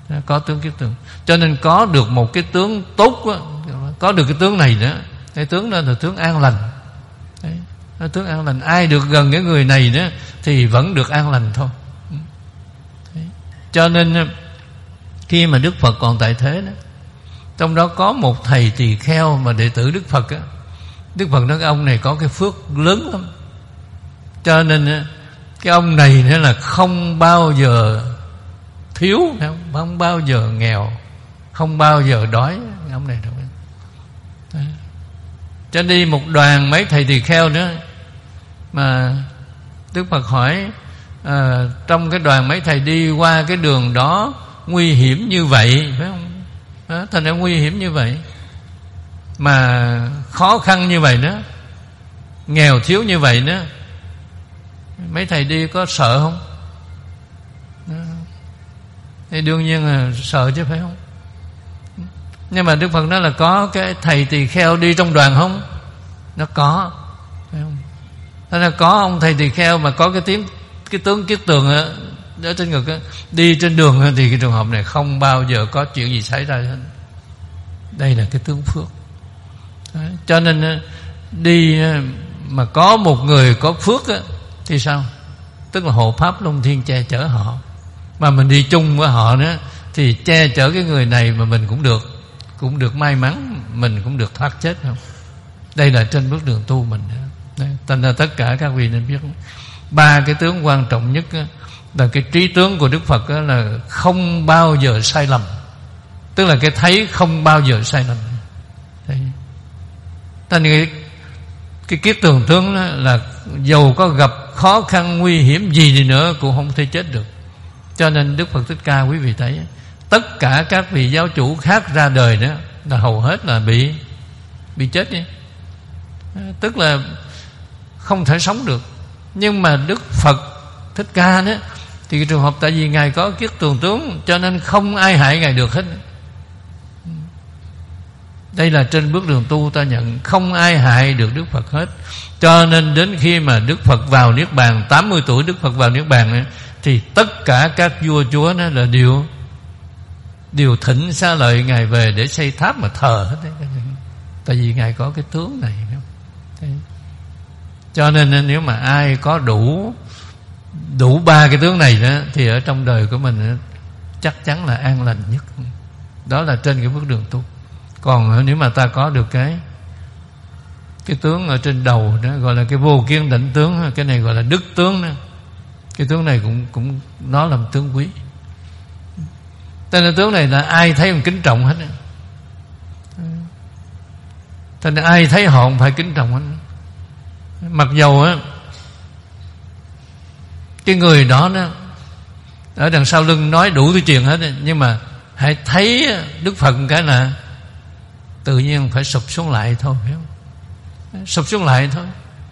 Có tướng kiết tường. Cho nên có được một cái tướng tốt đó, có được cái tướng này đó, cái tướng đó là tướng an lành. Đấy, cái tướng an lành. Ai được gần cái người này đó thì vẫn được an lành thôi. Đấy. Cho nên khi mà Đức Phật còn tại thế đó, trong đó có một thầy tỳ kheo mà đệ tử Đức Phật á, Đức Phật nói cái ông này có cái phước lớn lắm, cho nên cái ông này nữa là không bao giờ thiếu, không bao giờ nghèo, không bao giờ đói. Ông này đâu. Đấy. Cho đi một đoàn mấy thầy tỳ kheo nữa, mà Đức Phật hỏi à, trong cái đoàn mấy thầy đi qua cái đường đó nguy hiểm như vậy, phải không? Đó, thành ra nguy hiểm như vậy, mà khó khăn như vậy đó, nghèo thiếu như vậy đó, mấy thầy đi có sợ không? Đó. Thì đương nhiên là sợ chứ, phải không? Nhưng mà Đức Phật nói là có cái thầy tỳ kheo đi trong đoàn không? Nó có, phải không? Thế là có ông thầy tỳ kheo mà có cái tiếng cái tướng kiết tường á, ở trên ngực á, đi trên đường thì cái trường hợp này không bao giờ có chuyện gì xảy ra hết. Đây là cái tướng phước. Đấy. Cho nên đi mà có một người có phước á, thì sao? Tức là hộ pháp luân thiên che chở họ, mà mình đi chung với họ nữa thì che chở cái người này mà mình cũng được, cũng được may mắn, mình cũng được thoát chết, không? Đây là trên bước đường tu mình. Thành ra tất cả các vị nên biết ba cái tướng quan trọng nhất á, là cái trí tướng của Đức Phật á, là không bao giờ sai lầm. Tức là cái thấy không bao giờ sai lầm. Thành cái, cái kiết tường tướng đó là dầu có gặp khó khăn nguy hiểm gì đi nữa cũng không thể chết được. Cho nên Đức Phật Thích Ca, quý vị thấy, tất cả các vị giáo chủ khác ra đời đó là hầu hết là bị bị chết đi. Tức là không thể sống được. Nhưng mà Đức Phật Thích Ca đó thì cái trường hợp tại vì Ngài có kiết tường tướng, cho nên không ai hại Ngài được hết. Đây là trên bước đường tu ta nhận, không ai hại được Đức Phật hết. Cho nên đến khi mà Đức Phật vào Niết Bàn, tám mươi tuổi Đức Phật vào Niết Bàn ấy, thì tất cả các vua chúa đó là đều đều thỉnh xá lợi Ngài về để xây tháp mà thờ hết đấy. Tại vì Ngài có cái tướng này. Cho nên nếu mà ai có đủ đủ ba cái tướng này đó thì ở trong đời của mình chắc chắn là an lành nhất. Đó là trên cái bước đường tu. Còn nếu mà ta có được cái cái tướng ở trên đầu đó, gọi là cái vô kiên định tướng, cái này gọi là đức tướng đó. Cái tướng này cũng cũng nó là một tướng quý. Tên là tướng này là ai thấy cũng kính trọng hết. Thành ra ai thấy họ cũng phải kính trọng hết. Mặc dầu á, cái người đó đó ở đằng sau lưng nói đủ thứ chuyện hết, nhưng mà hãy thấy Đức Phật cái là tự nhiên phải sụp xuống lại thôi, hiểu không? Sụp xuống lại thôi.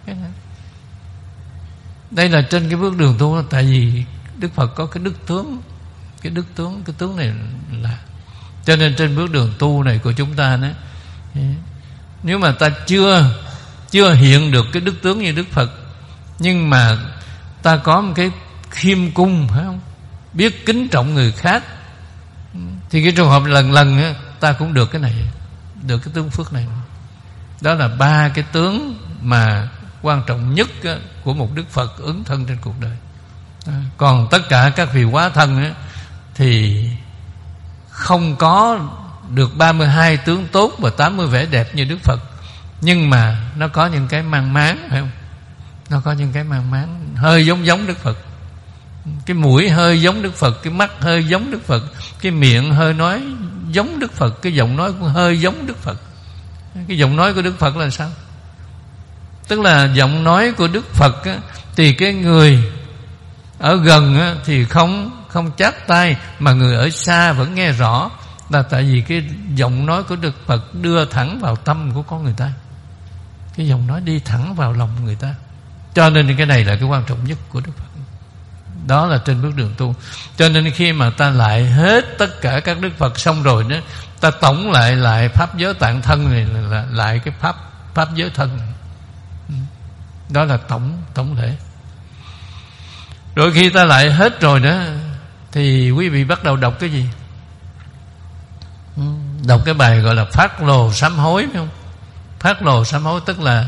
Đây là trên cái bước đường tu đó, tại vì Đức Phật có cái đức tướng, cái đức tướng, cái tướng này là, cho nên trên bước đường tu này của chúng ta đó, nếu mà ta chưa chưa hiện được cái đức tướng như Đức Phật, nhưng mà ta có một cái khiêm cung, phải không? Biết kính trọng người khác, thì cái trường hợp lần lần á, ta cũng được cái này, được cái tướng phước này. Đó là ba cái tướng mà quan trọng nhất á, của một Đức Phật ứng thân trên cuộc đời. À, còn tất cả các vị hóa thân á, thì không có được ba mươi hai tướng tốt và tám mươi vẻ đẹp như Đức Phật, nhưng mà nó có những cái mang máng, phải không? Nó có những cái mang máng hơi giống giống Đức Phật. Cái mũi hơi giống Đức Phật, cái mắt hơi giống Đức Phật, cái miệng hơi nói giống Đức Phật, cái giọng nói cũng hơi giống Đức Phật. Cái giọng nói của Đức Phật là sao? Tức là giọng nói của Đức Phật á, thì cái người ở gần á, thì không không chát tai, mà người ở xa vẫn nghe rõ, là tại vì cái giọng nói của Đức Phật đưa thẳng vào tâm của con người ta. Cái giọng nói đi thẳng vào lòng người ta. Cho nên cái này là cái quan trọng nhất của Đức Phật. Đó là trên bước đường tu. Cho nên khi mà ta lại hết tất cả các Đức Phật xong rồi đó, ta tổng lại lại pháp giới tạng thân này là lại cái pháp pháp giới thân này. Đó là tổng tổng thể. Rồi khi ta lại hết rồi đó, thì quý vị bắt đầu đọc cái gì? Đọc cái bài gọi là phát lồ sám hối, phải không? Phát lồ sám hối tức là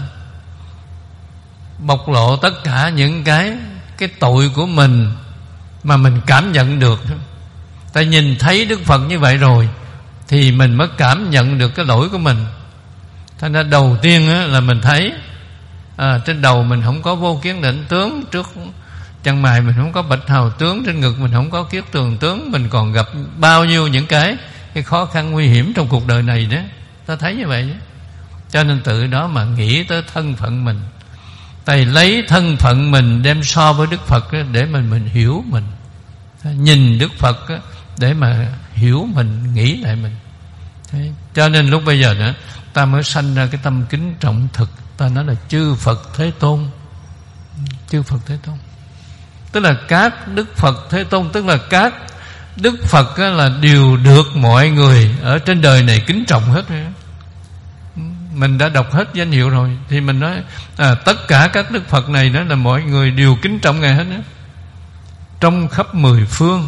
bộc lộ tất cả những cái cái tội của mình mà mình cảm nhận được. Ta nhìn thấy Đức Phật như vậy rồi thì mình mới cảm nhận được cái lỗi của mình. Thành ra đầu tiên á, là mình thấy à, trên đầu mình không có vô kiến định tướng, trước chân mày mình không có bạch hào tướng, trên ngực mình không có kiết tường tướng, mình còn gặp bao nhiêu những cái cái khó khăn nguy hiểm trong cuộc đời này đó. Ta thấy như vậy đó. Cho nên tự đó mà nghĩ tới thân phận mình, Thầy lấy thân phận mình đem so với Đức Phật đó, để mình mình hiểu mình, nhìn Đức Phật đó, để mà hiểu mình, nghĩ lại mình. Thế, cho nên lúc bây giờ nữa ta mới sanh ra cái tâm kính trọng thực. Ta nói là chư Phật Thế Tôn. Chư Phật Thế Tôn tức là các Đức Phật Thế Tôn, tức là các Đức Phật là đều được mọi người ở trên đời này kính trọng hết. Mình đã đọc hết danh hiệu rồi thì mình nói à, tất cả các Đức Phật này đó là mọi người đều kính trọng Ngài hết đó. Trong khắp mười phương,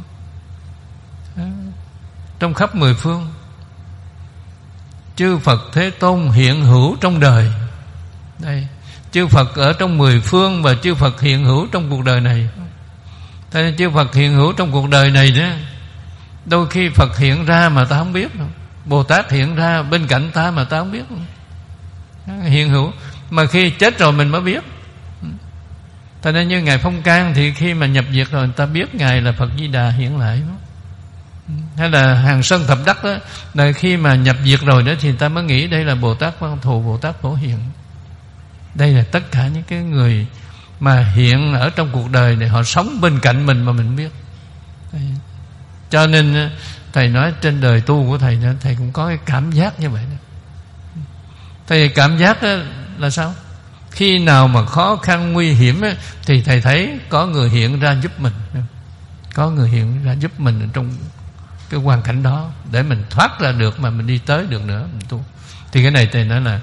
trong khắp mười phương, chư Phật Thế Tôn hiện hữu trong đời. Đây, chư Phật ở trong mười phương và chư Phật hiện hữu trong cuộc đời này. Thế nên chư Phật hiện hữu trong cuộc đời này đó, đôi khi Phật hiện ra mà ta không biết đâu, Bồ Tát hiện ra bên cạnh ta mà ta không biết đâu. Hiện hữu mà khi chết rồi mình mới biết. Thế nên như Ngài Phong Can thì khi mà nhập diệt rồi, người ta biết Ngài là Phật Di Đà hiện lại đó. Hay là Hàng Sơn Thập Đắc đó, là khi mà nhập diệt rồi đó thì người ta mới nghĩ đây là Bồ Tát Văn Thù, Bồ Tát Phổ Hiện. Đây là tất cả những cái người mà hiện ở trong cuộc đời này, họ sống bên cạnh mình mà mình biết. Đây. Cho nên Thầy nói trên đời tu của Thầy, Thầy cũng có cái cảm giác như vậy đó. Thầy cảm giác là sao? Khi nào mà khó khăn nguy hiểm thì Thầy thấy có người hiện ra giúp mình, có người hiện ra giúp mình trong cái hoàn cảnh đó, để mình thoát ra được mà mình đi tới được nữa, mình tu. Thì cái này Thầy nói là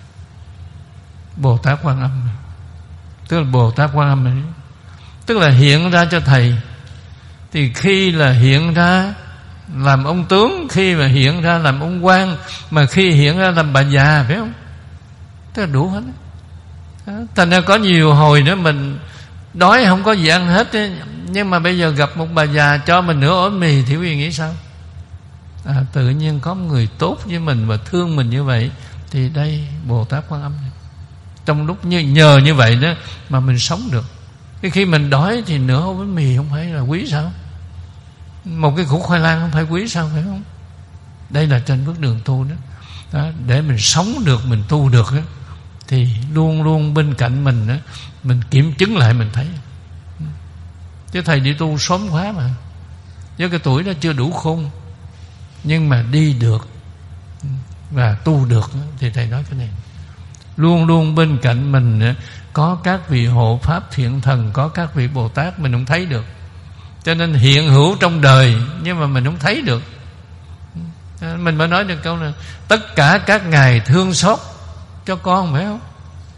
Bồ Tát Quan Âm, tức là Bồ Tát Quan Âm này, tức là hiện ra cho Thầy. Thì khi là hiện ra làm ông tướng, khi mà hiện ra làm ông quan, mà khi hiện ra làm bà già, phải không? Tức là đủ hết. Thành ra có nhiều hồi nữa mình đói không có gì ăn hết ấy, nhưng mà bây giờ gặp một bà già cho mình nửa ổ mì thì quý vị nghĩ sao? À, tự nhiên có một người tốt với mình và thương mình như vậy, thì đây Bồ Tát Quan Âm này. Trong lúc như nhờ như vậy đó mà mình sống được. Cái khi mình đói thì nửa ổ bánh mì không phải là quý sao? Một cái củ khoai lang không phải quý sao, phải không? Đây là trên bước đường tu đó, đó để mình sống được, mình tu được đó, thì luôn luôn bên cạnh mình đó, mình kiểm chứng lại mình thấy. Chứ Thầy đi tu sớm quá mà, với cái tuổi đó chưa đủ khôn, nhưng mà đi được và tu được đó, thì Thầy nói cái này. Luôn luôn bên cạnh mình đó, có các vị hộ pháp thiện thần, có các vị Bồ Tát mình không thấy được, cho nên hiện hữu trong đời nhưng mà mình không thấy được. Mình mới nói được câu là tất cả các ngài thương xót cho con, phải không?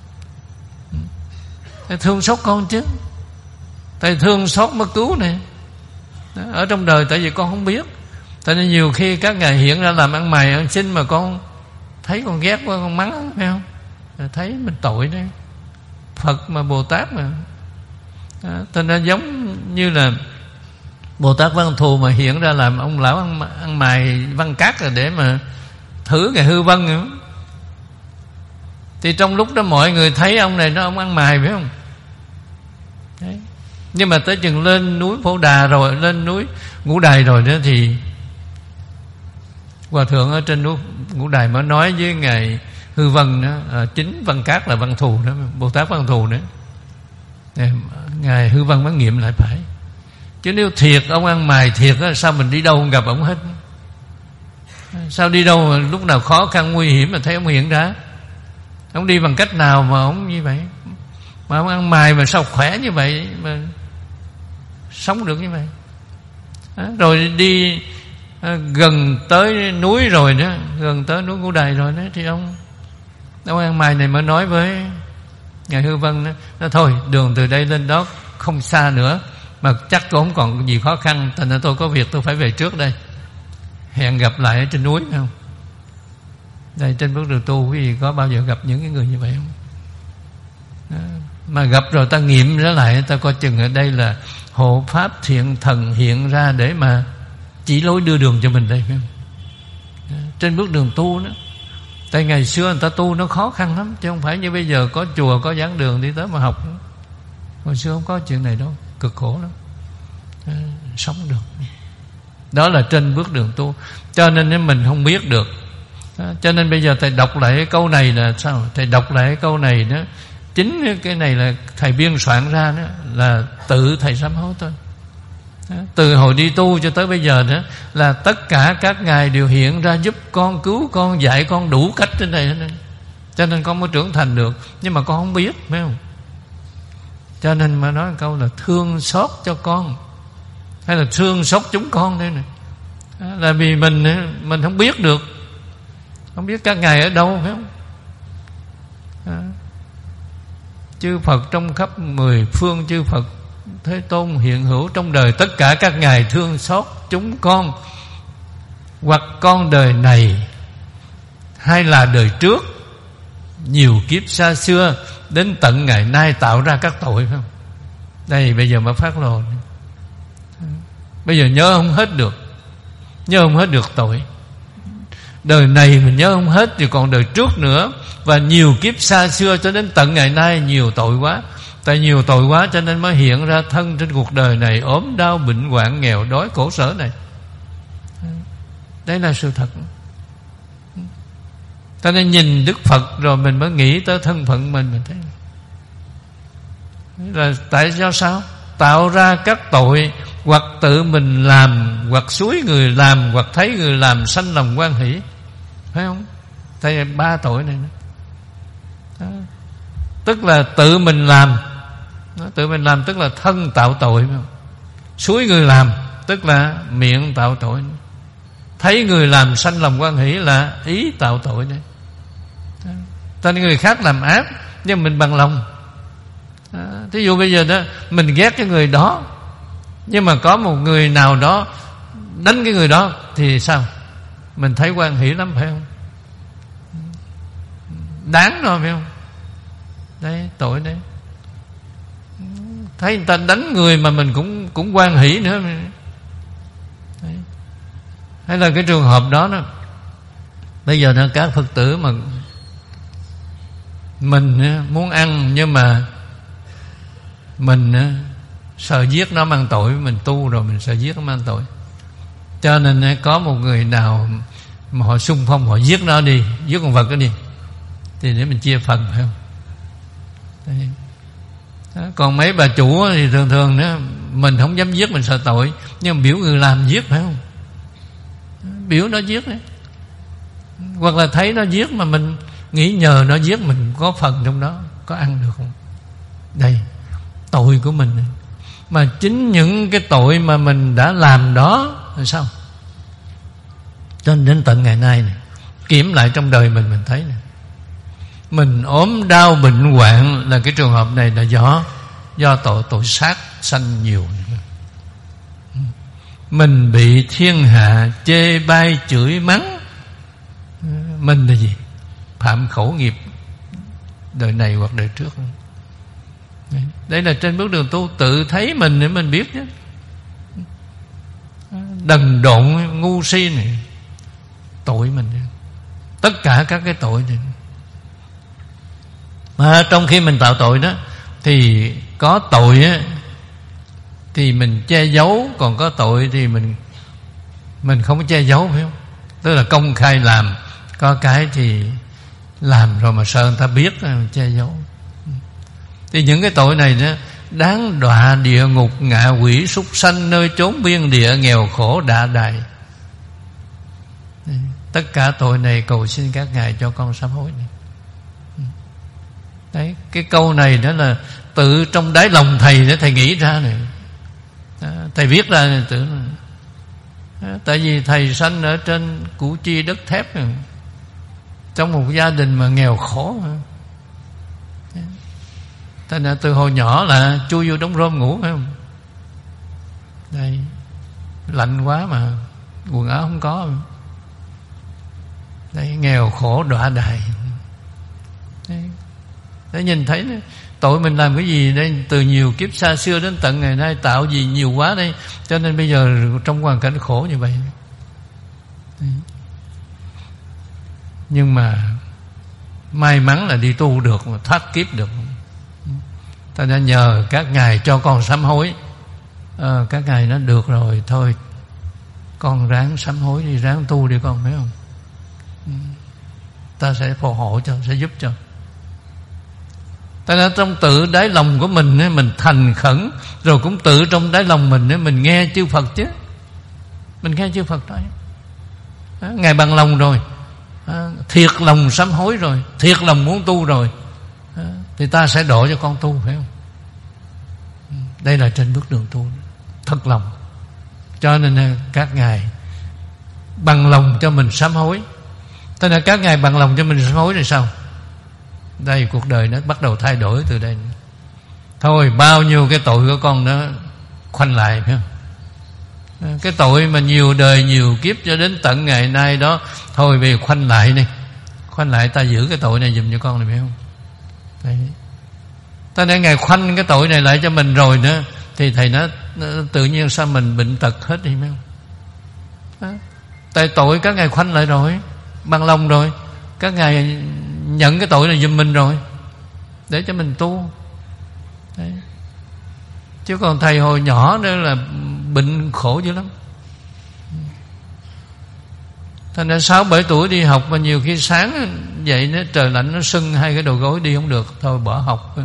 Thầy thương xót con chứ, Thầy thương xót mới cứu này. Ở trong đời tại vì con không biết, tại nên nhiều khi các ngài hiện ra làm ăn mày ăn xin mà con thấy con ghét quá, con mắng, phải không? Thấy mình tội đấy. Phật mà Bồ Tát mà. Thành ra giống như là Bồ Tát Văn Thù mà hiện ra làm ông lão ăn, ăn mày văn cát rồi để mà thử Ngài Hư Vân nữa. Thì trong lúc đó mọi người thấy ông này nó ông ăn mày, phải không? Đấy. Nhưng mà tới chừng lên núi Phổ Đà rồi, lên núi Ngũ Đài rồi đó, thì Hòa Thượng ở trên núi Ngũ Đài mới nói với Ngài Hư Vân đó, à, chính Văn Cát là Văn Thù đó, Bồ Tát Văn Thù nữa. Ngài Hư Vân mới nghiệm lại phải. Chứ nếu thiệt ông ăn mày thiệt á, sao mình đi đâu không gặp ông hết? Sao đi đâu mà lúc nào khó khăn nguy hiểm mà thấy ông hiện ra? Ông đi bằng cách nào mà ông như vậy? Mà ông ăn mày mà sao khỏe như vậy, mà sống được như vậy? Đó, rồi đi à, gần tới núi rồi đó, gần tới núi Ngũ Đài rồi đó, thì ông ông ăn mày này mới nói với Ngài Hư Vân đó, nói thôi đường từ đây lên đó không xa nữa, mà chắc tôi không còn gì khó khăn, thành ra tôi có việc tôi phải về trước đây. hẹn gặp lại ở trên núi phải không? Đây trên bước đường tu quý vị có bao giờ gặp những cái người như vậy không? Đó. Mà gặp rồi ta nghiệm ra lại, ta coi chừng ở đây là hộ pháp thiện thần hiện ra để mà chỉ lối đưa đường cho mình đây phải không? Đó. Trên bước đường tu đó. Tại ngày xưa người ta tu nó khó khăn lắm, chứ không phải như bây giờ có chùa có giảng đường đi tới mà học. Hồi xưa không có chuyện này đâu, cực khổ lắm. Đó, sống được. Đó là trên bước đường tu. Cho nên mình không biết được. Đó, cho nên bây giờ thầy đọc lại cái câu này là sao? Thầy đọc lại cái câu này đó, chính cái này là thầy biên soạn ra đó, là tự thầy sám hối thôi. Đó, từ hồi đi tu cho tới bây giờ đó, là tất cả các ngài đều hiện ra giúp con, cứu con, dạy con đủ cách trên đây. Cho nên con mới trưởng thành được. Nhưng mà con không biết, phải không? Cho nên mà nói một câu là thương xót cho con, hay là thương xót chúng con đây này. Đó, là vì mình mình không biết được, không biết các ngài ở đâu, phải không? Đó. Chư Phật trong khắp mười phương chư Phật Thế Tôn hiện hữu trong đời, tất cả các ngài thương xót chúng con, hoặc con đời này hay là đời trước, nhiều kiếp xa xưa, đến tận ngày nay tạo ra các tội, phải không? Đây bây giờ mới phát lộ. Bây giờ nhớ không hết được, nhớ không hết được tội. Đời này mình nhớ không hết, thì còn đời trước nữa, và nhiều kiếp xa xưa cho đến tận ngày nay nhiều tội quá. Tại nhiều tội quá cho nên mới hiện ra thân trên cuộc đời này, ốm đau bệnh hoạn, nghèo đói khổ sở này. Đấy là sự thật. Cho nên nhìn Đức Phật rồi mình mới nghĩ tới thân phận mình. Mình thấy là tại sao sao tạo ra các tội, hoặc tự mình làm, hoặc xúi người làm, hoặc thấy người làm sanh lòng hoan hỷ, phải không? Thấy ba tội này nữa. Đó. Tức là tự mình làm. Đó, tự mình làm tức là thân tạo tội, phải không? Xúi người làm tức là miệng tạo tội. Thấy người làm sanh lòng hoan hỷ là ý tạo tội đấy. Cho nên người khác làm ác nhưng mình bằng lòng. À, thí dụ bây giờ đó mình ghét cái người đó, nhưng mà có một người nào đó đánh cái người đó thì sao? Mình thấy hoan hỷ lắm, phải không? Đáng rồi, phải không? Đấy, tội đấy. Thấy người ta đánh người mà mình cũng cũng hoan hỷ nữa. Đấy. Hay là cái trường hợp đó đó, bây giờ đó các Phật tử mà mình muốn ăn, nhưng mà mình sợ giết nó mang tội, mình tu rồi mình sợ giết nó mang tội, cho nên có một người nào mà họ xung phong, họ giết nó đi, giết con vật đó đi, thì để mình chia phần, phải không? Đấy. Đó. Còn mấy bà chủ thì thường thường đó, mình không dám giết, mình sợ tội, nhưng mà biểu người làm giết, phải không? Biểu nó giết đấy. Hoặc là thấy nó giết mà mình nghĩ nhờ nó giết mình có phần trong đó, có ăn được không? Đây, tội của mình. Mà chính những cái tội mà mình đã làm đó là sao? Cho nên đến tận ngày nay này, kiểm lại trong đời mình, mình thấy này, mình ốm đau bệnh hoạn là cái trường hợp này là do do tội tội sát sanh nhiều. Mình bị thiên hạ chê bai chửi mắng, mình là gì? Phạm khẩu nghiệp đời này hoặc đời trước. Đây là trên bước đường tu, tự thấy mình để mình biết chứ. Đần độn ngu si này, tội mình, tất cả các cái tội này. Mà trong khi mình tạo tội đó, thì có tội á, thì mình che giấu, còn có tội thì mình mình không có che giấu, phải không? Tức là công khai làm. Có cái thì làm rồi mà sợ người ta biết, che giấu. Thì những cái tội này đó đáng đọa địa ngục, ngạ quỷ, súc sanh, nơi chốn biên địa, nghèo khổ đạ đài. Tất cả tội này cầu xin các ngài cho con sám hối này. Đấy, cái câu này đó là tự trong đáy lòng thầy để thầy nghĩ ra này. Đó, thầy viết ra này, tự đó, tại vì thầy sanh ở trên Củ Chi đất thép này, trong một gia đình mà nghèo khổ. Thành ra từ hồi nhỏ là chui vô đống rơm ngủ, phải không? Đây, lạnh quá mà quần áo không có. Đấy, nghèo khổ đọa đày. Đấy, để nhìn thấy đó, tội mình làm cái gì đây, từ nhiều kiếp xa xưa đến tận ngày nay tạo gì nhiều quá đây, cho nên bây giờ trong hoàn cảnh khổ như vậy. Đấy. Nhưng mà may mắn là đi tu được, mà thoát kiếp được. Ta đã nhờ các ngài cho con sám hối. À, các ngài nói được rồi, thôi con ráng sám hối đi, ráng tu đi con, phải không? Ta sẽ phù hộ cho, sẽ giúp cho. Ta nói trong tự đáy lòng của mình ấy, mình thành khẩn, rồi cũng tự trong đáy lòng mình ấy, mình nghe chư Phật chứ. Mình nghe chư Phật nói à, ngài bằng lòng rồi, à, thiệt lòng sám hối rồi, thiệt lòng muốn tu rồi, à, thì ta sẽ độ cho con tu, phải không? Đây là trên bước đường tu, thật lòng. Cho nên các ngài bằng lòng cho mình sám hối. Thế nên các ngài bằng lòng cho mình sám hối rồi sao? Đây, cuộc đời nó bắt đầu thay đổi từ đây. Thôi bao nhiêu cái tội của con nó khoanh lại, phải không? Cái tội mà nhiều đời nhiều kiếp cho đến tận ngày nay đó, thôi về khoanh lại đi, khoanh lại, ta giữ cái tội này giùm cho con này, phải không? Đấy. Ta nên ngài khoanh cái tội này lại cho mình rồi nữa, thì thầy nói tự nhiên sao mình bệnh tật hết đi, phải không? Đó. Tại tội các ngài khoanh lại rồi, bằng lòng rồi, các ngài nhận cái tội này giùm mình rồi, để cho mình tu. Đấy. Chứ còn thầy hồi nhỏ đó là bệnh khổ dữ lắm. Thành ra sáu bảy tuổi đi học, mà nhiều khi sáng dậy nó trời lạnh, nó sưng hai cái đầu gối đi không được, thôi bỏ học.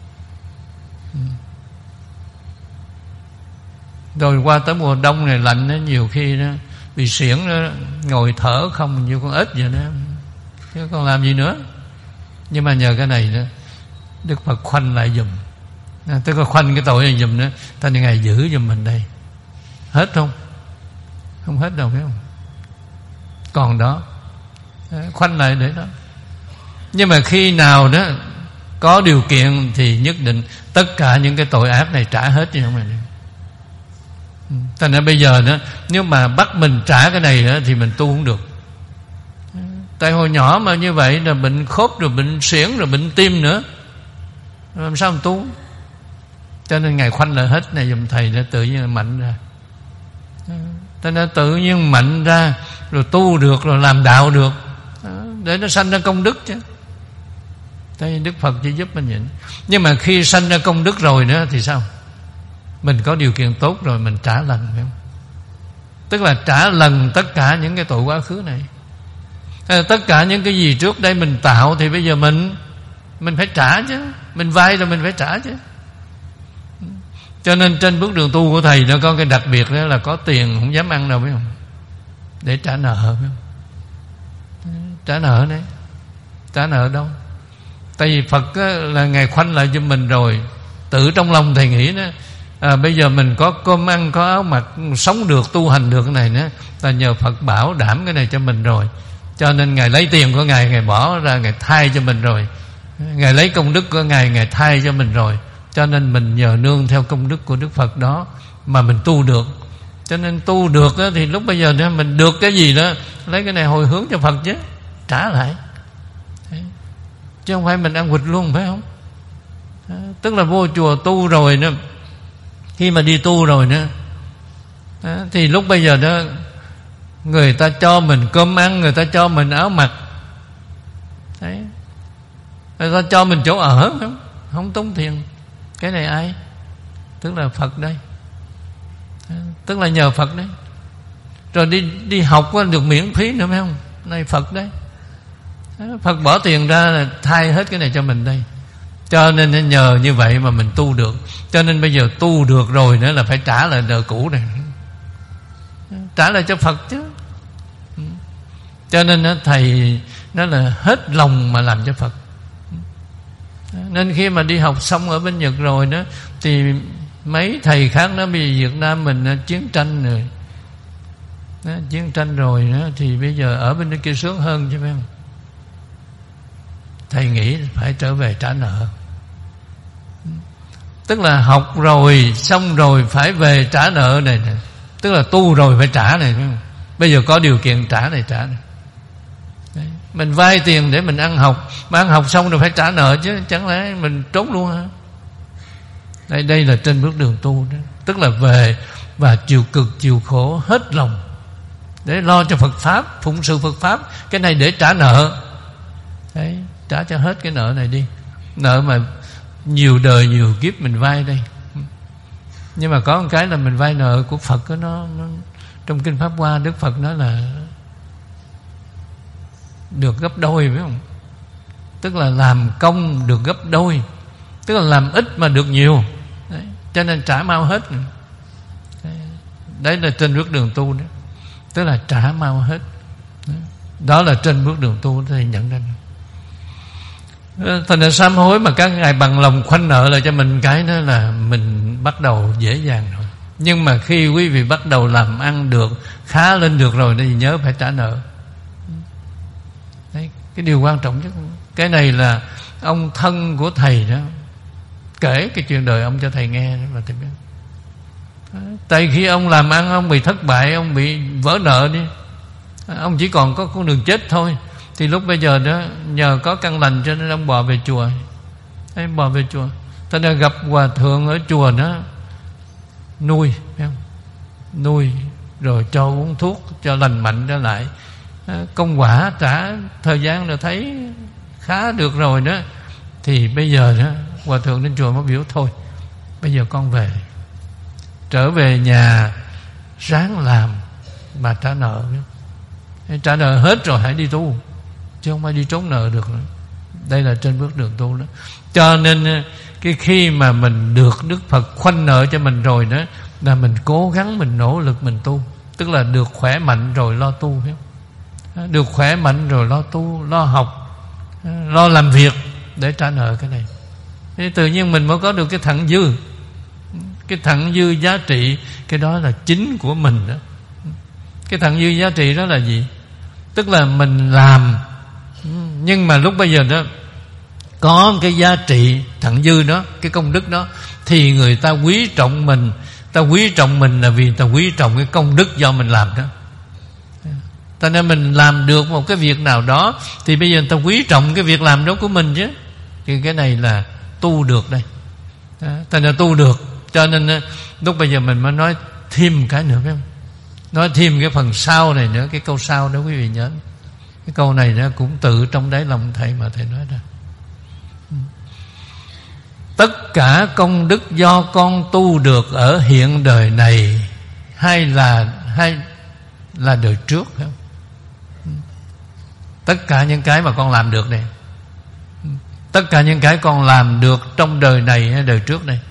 Rồi qua tới mùa đông này lạnh đó, nhiều khi nó bị xiển, nó ngồi thở không như con ếch vậy đó, chứ còn làm gì nữa. Nhưng mà nhờ cái này đó, Đức Phật khoanh lại giùm, à, tức là khoanh cái tội này giùm nữa, ta nên ngài giữ giùm mình đây. Hết không? Không hết đâu, phải không? Còn đó, khoanh lại để đó. Nhưng mà khi nào đó có điều kiện thì nhất định tất cả những cái tội ác này trả hết chứ không phải. Thành ra bây giờ đó, nếu mà bắt mình trả cái này đó, thì mình tu không được. Tại hồi nhỏ mà như vậy là bệnh khớp, rồi bệnh xiển, rồi bệnh tim nữa, làm sao mình tu? Cho nên ngài khoanh lại hết này dùm thầy, để tự nhiên mạnh ra. Cho nên tự nhiên mạnh ra, rồi tu được, rồi làm đạo được, để nó sanh ra công đức chứ. Đây Đức Phật chỉ giúp mình vậy. Nhưng mà khi sanh ra công đức rồi nữa thì sao? Mình có điều kiện tốt rồi, mình trả lần, phải không? Tức là trả lần tất cả những cái tội quá khứ này. Tất cả những cái gì trước đây mình tạo, thì bây giờ mình Mình phải trả chứ. Mình vay rồi mình phải trả chứ. Cho nên trên bước đường tu của thầy nó có cái đặc biệt đó là có tiền không dám ăn đâu, phải không? Để trả nợ, phải không? Trả nợ đấy. Trả nợ đâu? Tại vì Phật á, là ngài khoanh lại cho mình rồi. Tự trong lòng thầy nghĩ đó, à, bây giờ mình có cơm ăn, có áo mặc, sống được, tu hành được cái này nữa, là nhờ Phật bảo đảm cái này cho mình rồi. Cho nên ngài lấy tiền của ngài, ngài bỏ ra, ngài thay cho mình rồi. Ngài lấy công đức của ngài, ngài thay cho mình rồi. Cho nên mình nhờ nương theo công đức của Đức Phật đó mà mình tu được. Cho nên tu được đó, thì lúc bây giờ đó, mình được cái gì đó, lấy cái này hồi hướng cho Phật chứ, trả lại. Đấy. Chứ không phải mình ăn quỵt luôn, phải không? Đó. Tức là vô chùa tu rồi nữa, khi mà đi tu rồi nữa đó, thì lúc bây giờ đó, người ta cho mình cơm ăn, người ta cho mình áo mặc. Đấy. Người ta cho mình chỗ ở, không, không tốn tiền. Cái này ai? Tức là Phật đây. Tức là nhờ Phật đấy. Rồi đi đi học được miễn phí nữa, phải không? Này Phật đấy. Phật bỏ tiền ra là thay hết cái này cho mình đây. Cho nên nhờ như vậy mà mình tu được. Cho nên bây giờ tu được rồi nữa là phải trả lại nợ cũ này, trả lại cho Phật chứ. Cho nên thầy nó là hết lòng mà làm cho Phật. Nên khi mà đi học xong ở bên Nhật rồi đó, thì mấy thầy khác nó bây giờ Việt Nam mình chiến tranh rồi đó, chiến tranh rồi đó, thì bây giờ ở bên kia sướng hơn chứ, phải không? Thầy nghĩ phải trở về trả nợ. Tức là học rồi, xong rồi phải về trả nợ này, này. Tức là tu rồi phải trả này, phải không? Bây giờ có điều kiện trả này trả này. Đấy. Mình vay tiền để mình ăn học, mà ăn học xong rồi phải trả nợ chứ, chẳng lẽ mình trốn luôn hả? Đây, đây là trên bước đường tu đó. Tức là về và chịu cực chịu khổ hết lòng để lo cho Phật Pháp, phụng sự Phật Pháp. Cái này để trả nợ. Đấy, trả cho hết cái nợ này đi. Nợ mà nhiều đời nhiều kiếp mình vay đây. Nhưng mà có một cái là mình vay nợ của Phật đó, nó, nó trong Kinh Pháp Hoa Đức Phật nói là được gấp đôi, phải không? Tức là làm công được gấp đôi, tức là làm ít mà được nhiều. Đấy, cho nên trả mau hết. Đấy, đấy là trên bước đường tu đó. Tức là trả mau hết. Đó là trên bước đường tu thì nhận ra. Thành ra sám hối mà các ngài bằng lòng khoanh nợ lại cho mình, cái đó là mình bắt đầu dễ dàng rồi. Nhưng mà khi quý vị bắt đầu làm ăn được, khá lên được rồi thì nhớ phải trả nợ. Đấy, cái điều quan trọng nhất. Cái này là ông thân của thầy đó kể cái chuyện đời ông cho thầy nghe đó, mà thầy biết. Tại khi ông làm ăn ông bị thất bại, ông bị vỡ nợ đi, ông chỉ còn có con đường chết thôi. Thì lúc bây giờ đó nhờ có căn lành cho nên ông bò về chùa. Đấy, bò về chùa. Thế nên gặp hòa thượng ở chùa đó nuôi, phải không? Nuôi rồi cho uống thuốc cho lành mạnh trở lại. Công quả trả thời gian rồi thấy khá được rồi đó, thì bây giờ đó hòa thượng đến chùa mới biểu thôi bây giờ con về, trở về nhà ráng làm mà trả nợ. Trả nợ hết rồi hãy đi tu, chứ không phải đi trốn nợ được nữa. Đây là trên bước đường tu đó. Cho nên cái khi mà mình được Đức Phật khoanh nợ cho mình rồi đó, là mình cố gắng, mình nỗ lực mình tu. Tức là được khỏe mạnh rồi lo tu, hiểu không? Được khỏe mạnh rồi lo tu, lo học, lo làm việc để trả nợ cái này. Thế tự nhiên mình mới có được cái thặng dư. Cái thặng dư giá trị, cái đó là chính của mình đó. Cái thặng dư giá trị đó là gì? Tức là mình làm, nhưng mà lúc bây giờ đó có cái giá trị thặng dư đó, cái công đức đó, thì người ta quý trọng mình. Ta quý trọng mình là vì người ta quý trọng cái công đức do mình làm đó. Cho nên mình làm được một cái việc nào đó thì bây giờ người ta quý trọng cái việc làm đó của mình chứ. Thì cái này là tu được đây. Cho nên tu được. Cho nên lúc bây giờ mình mới nói thêm cái nữa, phải không? Nói thêm cái phần sau này nữa, cái câu sau đó quý vị nhớ. Cái câu này nó cũng tự trong đáy lòng thầy mà thầy nói ra. Tất cả công đức do con tu được ở hiện đời này hay là hay là đời trước, phải không? Tất cả những cái mà con làm được này, tất cả những cái con làm được trong đời này hay đời trước này,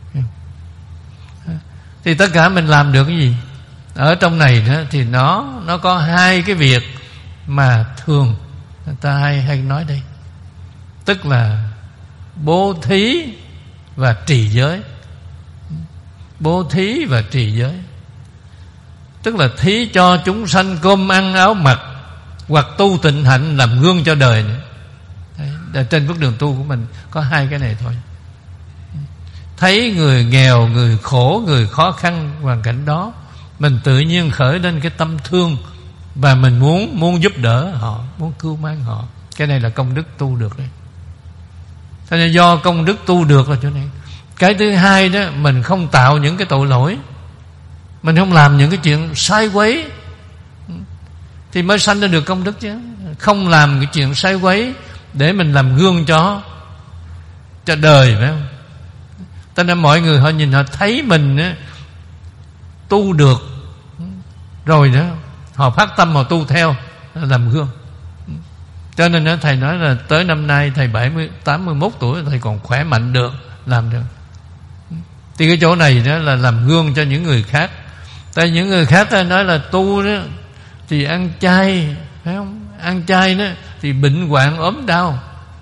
thì tất cả mình làm được cái gì ở trong này đó, thì nó nó có hai cái việc mà thường người ta hay hay nói đây, tức là bố thí và trì giới. Bố thí và trì giới tức là thí cho chúng sanh cơm ăn áo mặc, hoặc tu tịnh hạnh làm gương cho đời nữa. Đấy, trên bước đường tu của mình có hai cái này thôi. Thấy người nghèo, người khổ, người khó khăn hoàn cảnh đó, mình tự nhiên khởi lên cái tâm thương và mình muốn muốn giúp đỡ họ, muốn cứu mang họ. Cái này là công đức tu được đấy. Thế nên do công đức tu được là chỗ này. Cái thứ hai đó, mình không tạo những cái tội lỗi, mình không làm những cái chuyện sai quấy, thì mới sanh ra được công đức chứ. Không làm cái chuyện sai quấy để mình làm gương cho cho đời, phải không? Cho nên mọi người họ nhìn, họ thấy mình á, tu được rồi đó, họ phát tâm họ tu theo, làm gương. Cho nên đó, thầy nói là tới năm nay thầy bảy mươi, tám mươi mốt tuổi, thầy còn khỏe mạnh được, làm được. Thì cái chỗ này đó là làm gương cho những người khác. Tại những người khác ta nói là tu đó thì ăn chay, phải không? Ăn chay đó thì bệnh hoạn ốm đau.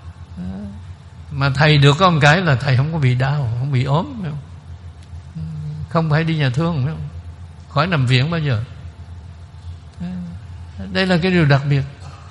Mà thầy được có một cái là thầy không có bị đau, không bị ốm, phải không? Không phải đi nhà thương, phải không? Khỏi nằm viện bao giờ. Đây là cái điều đặc biệt.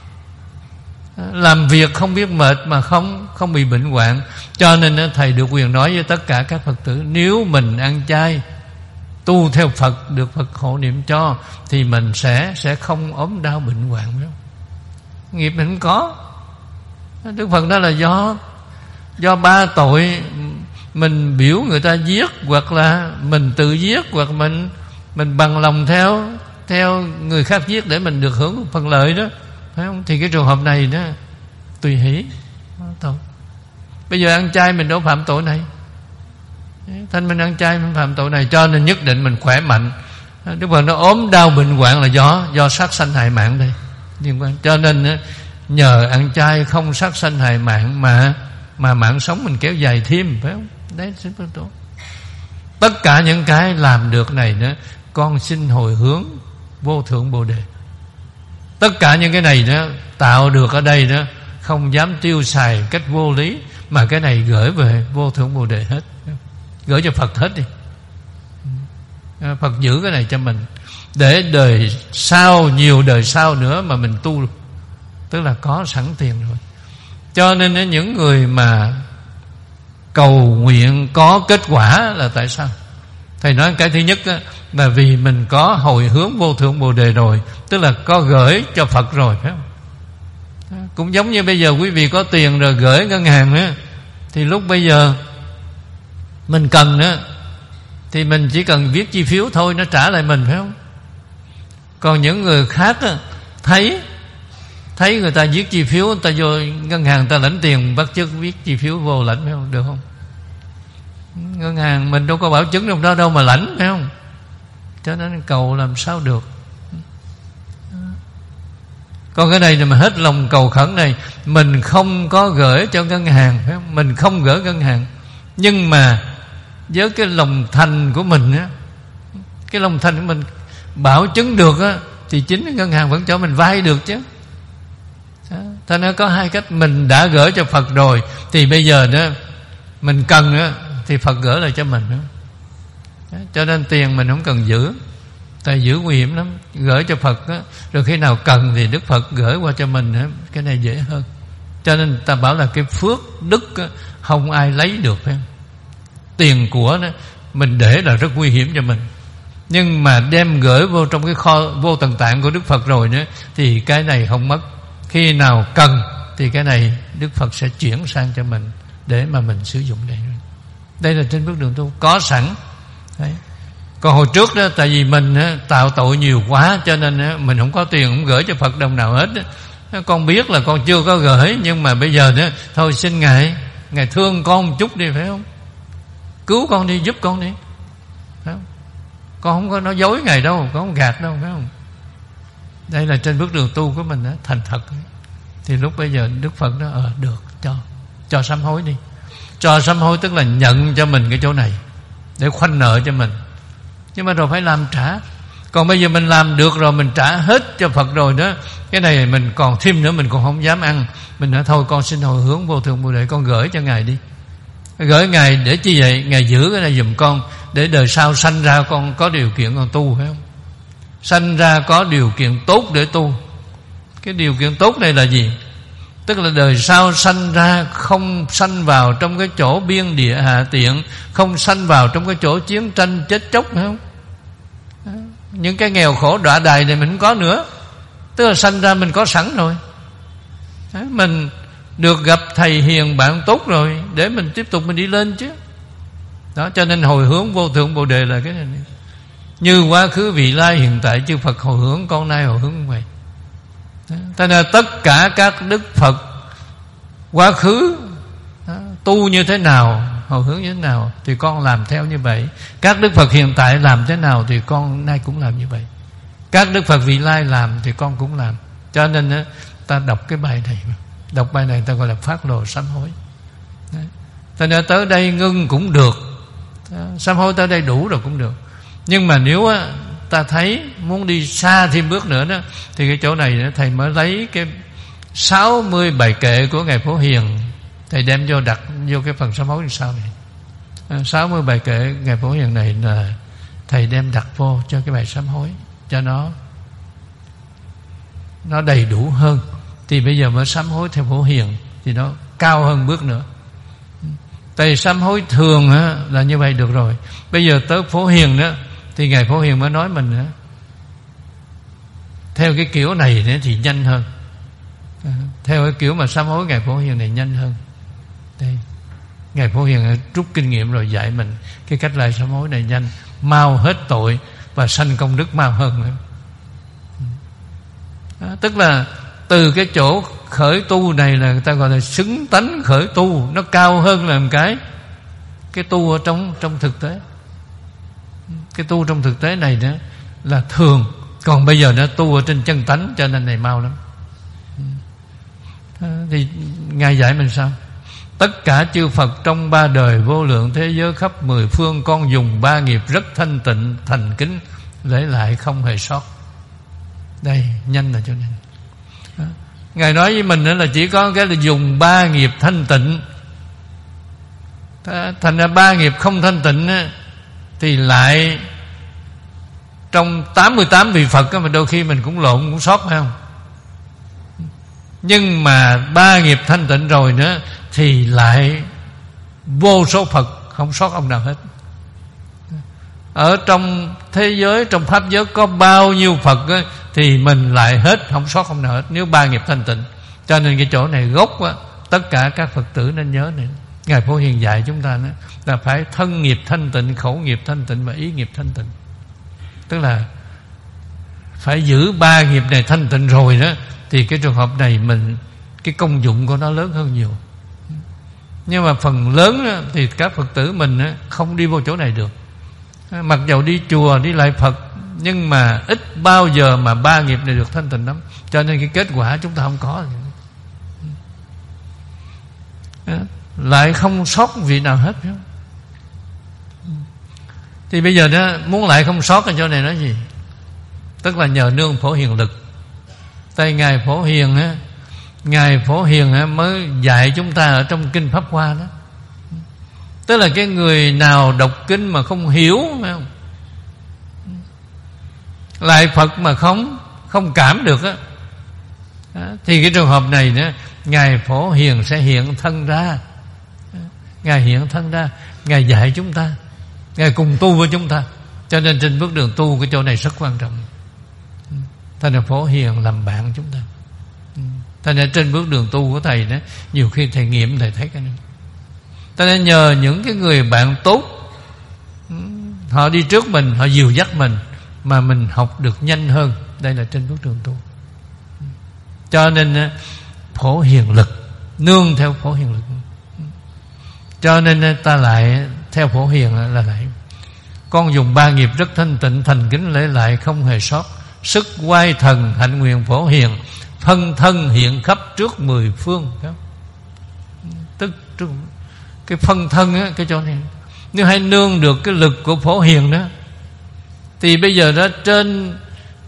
Làm việc không biết mệt mà không không bị bệnh hoạn. Cho nên thầy được quyền nói với tất cả các Phật tử, nếu mình ăn chay tu theo Phật, được Phật hộ niệm cho, thì mình sẽ sẽ không ốm đau bệnh hoạn. Nghiệp mình không có. Đức Phật đó là do do ba tội mình biểu người ta giết, hoặc là mình tự giết, hoặc mình mình bằng lòng theo theo người khác giết để mình được hưởng phần lợi đó, phải không? Thì cái trường hợp này đó tùy hỷ tội. Bây giờ ăn chay mình đâu phạm tội này, thanh mình ăn chay mình phạm tội này, cho nên nhất định mình khỏe mạnh. Đức Phật nó ốm đau bệnh hoạn là do do sát sanh hại mạng đây liên quan. Cho nên nhờ ăn chay không sát sanh hại mạng mà mà mạng sống mình kéo dài thêm, phải không? Đấy chính là tốt. Tất cả những cái làm được này đó, con xin hồi hướng vô thượng Bồ Đề. Tất cả những cái này đó tạo được ở đây đó, không dám tiêu xài cách vô lý, mà cái này gửi về vô thượng Bồ Đề hết, gửi cho Phật hết đi. Phật giữ cái này cho mình, để đời sau, nhiều đời sau nữa mà mình tu, tức là có sẵn tiền rồi. Cho nên những người mà cầu nguyện có kết quả là tại sao? Thầy nói cái thứ nhất là vì mình có hồi hướng vô thượng Bồ Đề rồi, tức là có gửi cho Phật rồi, phải không? Cũng giống như bây giờ quý vị có tiền rồi gửi ngân hàng nữa, thì lúc bây giờ mình cần nữa thì mình chỉ cần viết chi phiếu thôi, nó trả lại mình, phải không? Còn những người khác á, thấy thấy người ta viết chi phiếu, người ta vô ngân hàng người ta lãnh tiền, bắt chước viết chi phiếu vô lãnh, phải không? Được không? Ngân hàng mình đâu có bảo chứng trong đó đâu mà lãnh, phải không? Cho nên cầu làm sao được. Còn cái này là mà hết lòng cầu khẩn này, mình không có gửi cho ngân hàng, phải không? Mình không gửi ngân hàng, nhưng mà với cái lòng thành của mình á, cái lòng thành của mình bảo chứng được á, thì chính ngân hàng vẫn cho mình vay được chứ. Thế nó có hai cách. Mình đã gửi cho Phật rồi, thì bây giờ đó mình cần á, thì Phật gửi lại cho mình nữa. Cho nên tiền mình không cần giữ, tại giữ nguy hiểm lắm. Gửi cho Phật á, rồi khi nào cần thì Đức Phật gửi qua cho mình á, cái này dễ hơn. Cho nên ta bảo là cái phước đức á, không ai lấy được, phải không? Tiền của đó mình để là rất nguy hiểm cho mình, nhưng mà đem gửi vô trong cái kho vô tầng tạng của Đức Phật rồi nữa, thì cái này không mất. Khi nào cần thì cái này Đức Phật sẽ chuyển sang cho mình để mà mình sử dụng đây. Đây là trên bước đường tu có sẵn. Đấy. Còn hồi trước đó, tại vì mình á, tạo tội nhiều quá, cho nên á, mình không có tiền, không gửi cho Phật đồng nào hết. Con biết là con chưa có gửi, nhưng mà bây giờ đó, thôi xin Ngài, Ngài thương con một chút đi, phải không? Cứu con đi, giúp con đi, phải không? Con không có nói dối Ngài đâu, con không gạt đâu, phải không? Đây là trên bước đường tu của mình đó, thành thật. Thì lúc bây giờ Đức Phật nó ờ được, cho cho sám hối đi. Cho sám hối tức là nhận cho mình cái chỗ này để khoanh nợ cho mình, nhưng mà rồi phải làm trả. Còn bây giờ mình làm được rồi, mình trả hết cho Phật rồi đó, cái này mình còn thêm nữa mình còn không dám ăn. Mình nói thôi con xin hồi hướng vô thượng Bồ Đề, con gửi cho Ngài đi. Gửi Ngài để chi vậy? Ngài giữ cái này giùm con, để đời sau sanh ra con có điều kiện con tu, phải không? Sanh ra có điều kiện tốt để tu. Cái điều kiện tốt này là gì? Tức là đời sau sanh ra không sanh vào trong cái chỗ biên địa hạ tiện, không sanh vào trong cái chỗ chiến tranh chết chóc, phải không? Những cái nghèo khổ đọa đày này mình không có nữa. Tức là sanh ra mình có sẵn rồi. Mình được gặp thầy hiền bạn tốt rồi, để mình tiếp tục mình đi lên chứ. Đó, cho nên hồi hướng vô thượng Bồ Đề là cái này. Như quá khứ vị lai hiện tại chư Phật hồi hướng, con nay hồi hướng vậy. Thế nên tất cả các Đức Phật quá khứ đó, tu như thế nào, hồi hướng như thế nào, thì con làm theo như vậy. Các Đức Phật hiện tại làm thế nào thì con nay cũng làm như vậy. Các Đức Phật vị lai làm thì con cũng làm. Cho nên đó, ta đọc cái bài này, đọc bài này ta gọi là phát lộ sám hối. Thế nên tới đây ngưng cũng được, sám hối tới đây đủ rồi cũng được. Nhưng mà nếu á, ta thấy muốn đi xa thêm bước nữa đó, thì cái chỗ này đó, thầy mới lấy cái sáu mươi bài kệ của Ngài Phổ Hiền, thầy đem vô đặt vô cái phần sám hối như sau này. Sáu mươi bài kệ Ngài Phổ Hiền này là thầy đem đặt vô cho cái bài sám hối, cho nó nó đầy đủ hơn. Thì bây giờ mới sám hối theo Phổ Hiền thì nó cao hơn bước nữa. Tại sám hối thường á, là như vậy được rồi. Bây giờ tới Phổ Hiền đó Thì Ngài Phổ Hiền mới nói mình nữa, theo cái kiểu này nữa thì nhanh hơn. Theo cái kiểu mà sám hối Ngài Phổ Hiền này nhanh hơn. Đây, Ngài Phổ Hiền rút kinh nghiệm rồi dạy mình cái cách lại sám hối này nhanh, mau hết tội và sanh công đức mau hơn nữa. Đó, tức là từ cái chỗ khởi tu này là người ta gọi là xứng tánh khởi tu, nó cao hơn là một cái cái tu ở trong trong thực tế. Cái tu trong thực tế này đó là thường, còn bây giờ nó tu ở trên chân tánh, cho nên này mau lắm. Thì Ngài dạy mình sao? Tất cả chư Phật trong ba đời vô lượng thế giới khắp mười phương, con dùng ba nghiệp rất thanh tịnh thành kính lễ lại không hề sót. Đây, nhanh là cho nên đó. Ngài nói với mình là chỉ có cái là dùng ba nghiệp thanh tịnh. Thành ra ba nghiệp không thanh tịnh thì lại trong tám mươi tám vị Phật mà đôi khi mình cũng lộn cũng sót, phải không? Nhưng mà ba nghiệp thanh tịnh rồi nữa thì lại vô số Phật, không sót ông nào hết. Ở trong thế giới, trong pháp giới có bao nhiêu Phật á, thì mình lại hết, không sót ông nào hết, nếu ba nghiệp thanh tịnh. Cho nên cái chỗ này gốc á, tất cả các Phật tử nên nhớ này. Ngài Phổ Hiền dạy chúng ta đó, là phải thân nghiệp thanh tịnh, khẩu nghiệp thanh tịnh và ý nghiệp thanh tịnh. Tức là phải giữ ba nghiệp này thanh tịnh rồi đó, thì cái trường hợp này mình cái công dụng của nó lớn hơn nhiều. Nhưng mà phần lớn đó, thì các Phật tử mình đó, không đi vô chỗ này được. Mặc dầu đi chùa, đi lại Phật, nhưng mà ít bao giờ mà ba nghiệp này được thanh tịnh lắm. Cho nên cái kết quả chúng ta không có. Lại không sót vị nào hết. Thì bây giờ đó, muốn lại không sót ở chỗ này nói gì? Tức là nhờ nương Phổ Hiền lực. Tại Ngài Phổ Hiền á, Ngài Phổ Hiền á, mới dạy chúng ta ở trong Kinh Pháp Hoa đó. Tức là cái người nào đọc kinh mà không hiểu, phải không? Lại Phật mà không không cảm được á, thì cái trường hợp này nữa, Ngài Phổ Hiền sẽ hiện thân ra. Ngài hiện thân ra, Ngài dạy chúng ta, Ngài cùng tu với chúng ta. Cho nên trên bước đường tu cái chỗ này rất quan trọng. Thành ra Phổ Hiền làm bạn chúng ta. Thành ra trên bước đường tu của Thầy đó, nhiều khi Thầy nghiệm Thầy thấy cái này. Cho nên nhờ những cái người bạn tốt, họ đi trước mình, họ dìu dắt mình, mà mình học được nhanh hơn. Đây là trên bước đường tu. Cho nên Phổ Hiền lực, nương theo Phổ Hiền lực. Cho nên ta lại theo Phổ Hiền là lại con dùng ba nghiệp rất thanh tịnh thành kính lễ lại không hề sót. Sức quay thần hạnh nguyện Phổ Hiền, phân thân hiện khắp trước mười phương. Tức cái phân thân á, cái chỗ này nếu hay nương được cái lực của Phổ Hiền đó, thì bây giờ đó trên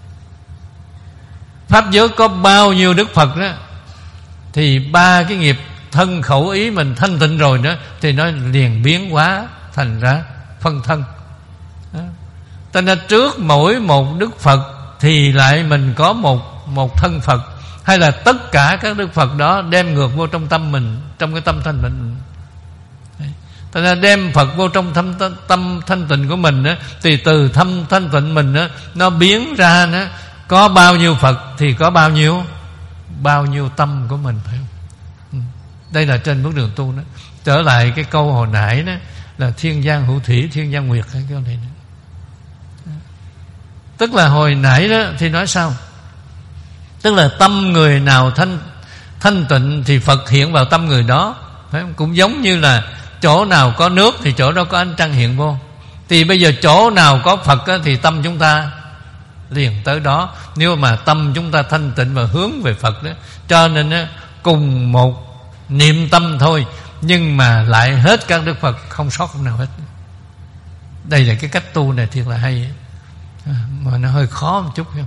pháp giới có bao nhiêu Đức Phật đó, thì ba cái nghiệp thân khẩu ý mình thanh tịnh rồi đó, thì nó liền biến hóa thành ra phân thân đó. Cho nên trước mỗi một Đức Phật thì lại mình có một một thân Phật, hay là tất cả các Đức Phật đó đem ngược vô trong tâm mình, trong cái tâm thanh tịnh. Cho nên đem Phật vô trong tâm, tâm thanh tịnh của mình đó, thì từ tâm thanh tịnh mình đó, nó biến ra đó, có bao nhiêu Phật thì có bao nhiêu bao nhiêu tâm của mình, phải không? Đây là trên bước đường tu đó. Trở lại cái câu hồi nãy đó, là thiên giang hữu thủy, thiên giang nguyệt, cái câu này đó. Tức là hồi nãy đó thì nói sao? Tức là tâm người nào thanh thanh tịnh thì Phật hiện vào tâm người đó, phải không? Cũng giống như là chỗ nào có nước thì chỗ đó có ánh trăng hiện vô. Thì bây giờ chỗ nào có Phật á, thì tâm chúng ta liền tới đó. Nếu mà tâm chúng ta thanh tịnh và hướng về Phật đó, cho nên á, cùng một niệm tâm thôi, nhưng mà lại hết các Đức Phật, không sót không nào hết. Đây là cái cách tu này thiệt là hay ấy. À, mà nó hơi khó một chút, không?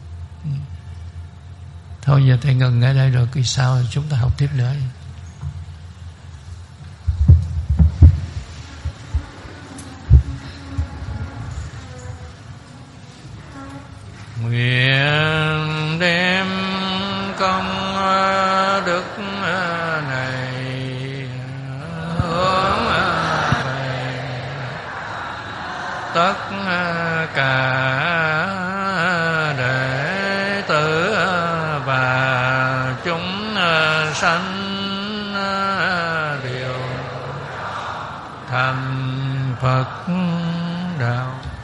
Thôi giờ Thầy ngừng ở đây rồi, kỳ sau chúng ta học tiếp nữa. Nguyện đem công đức này hướng về tất cả sanh đều thành Phật đạo.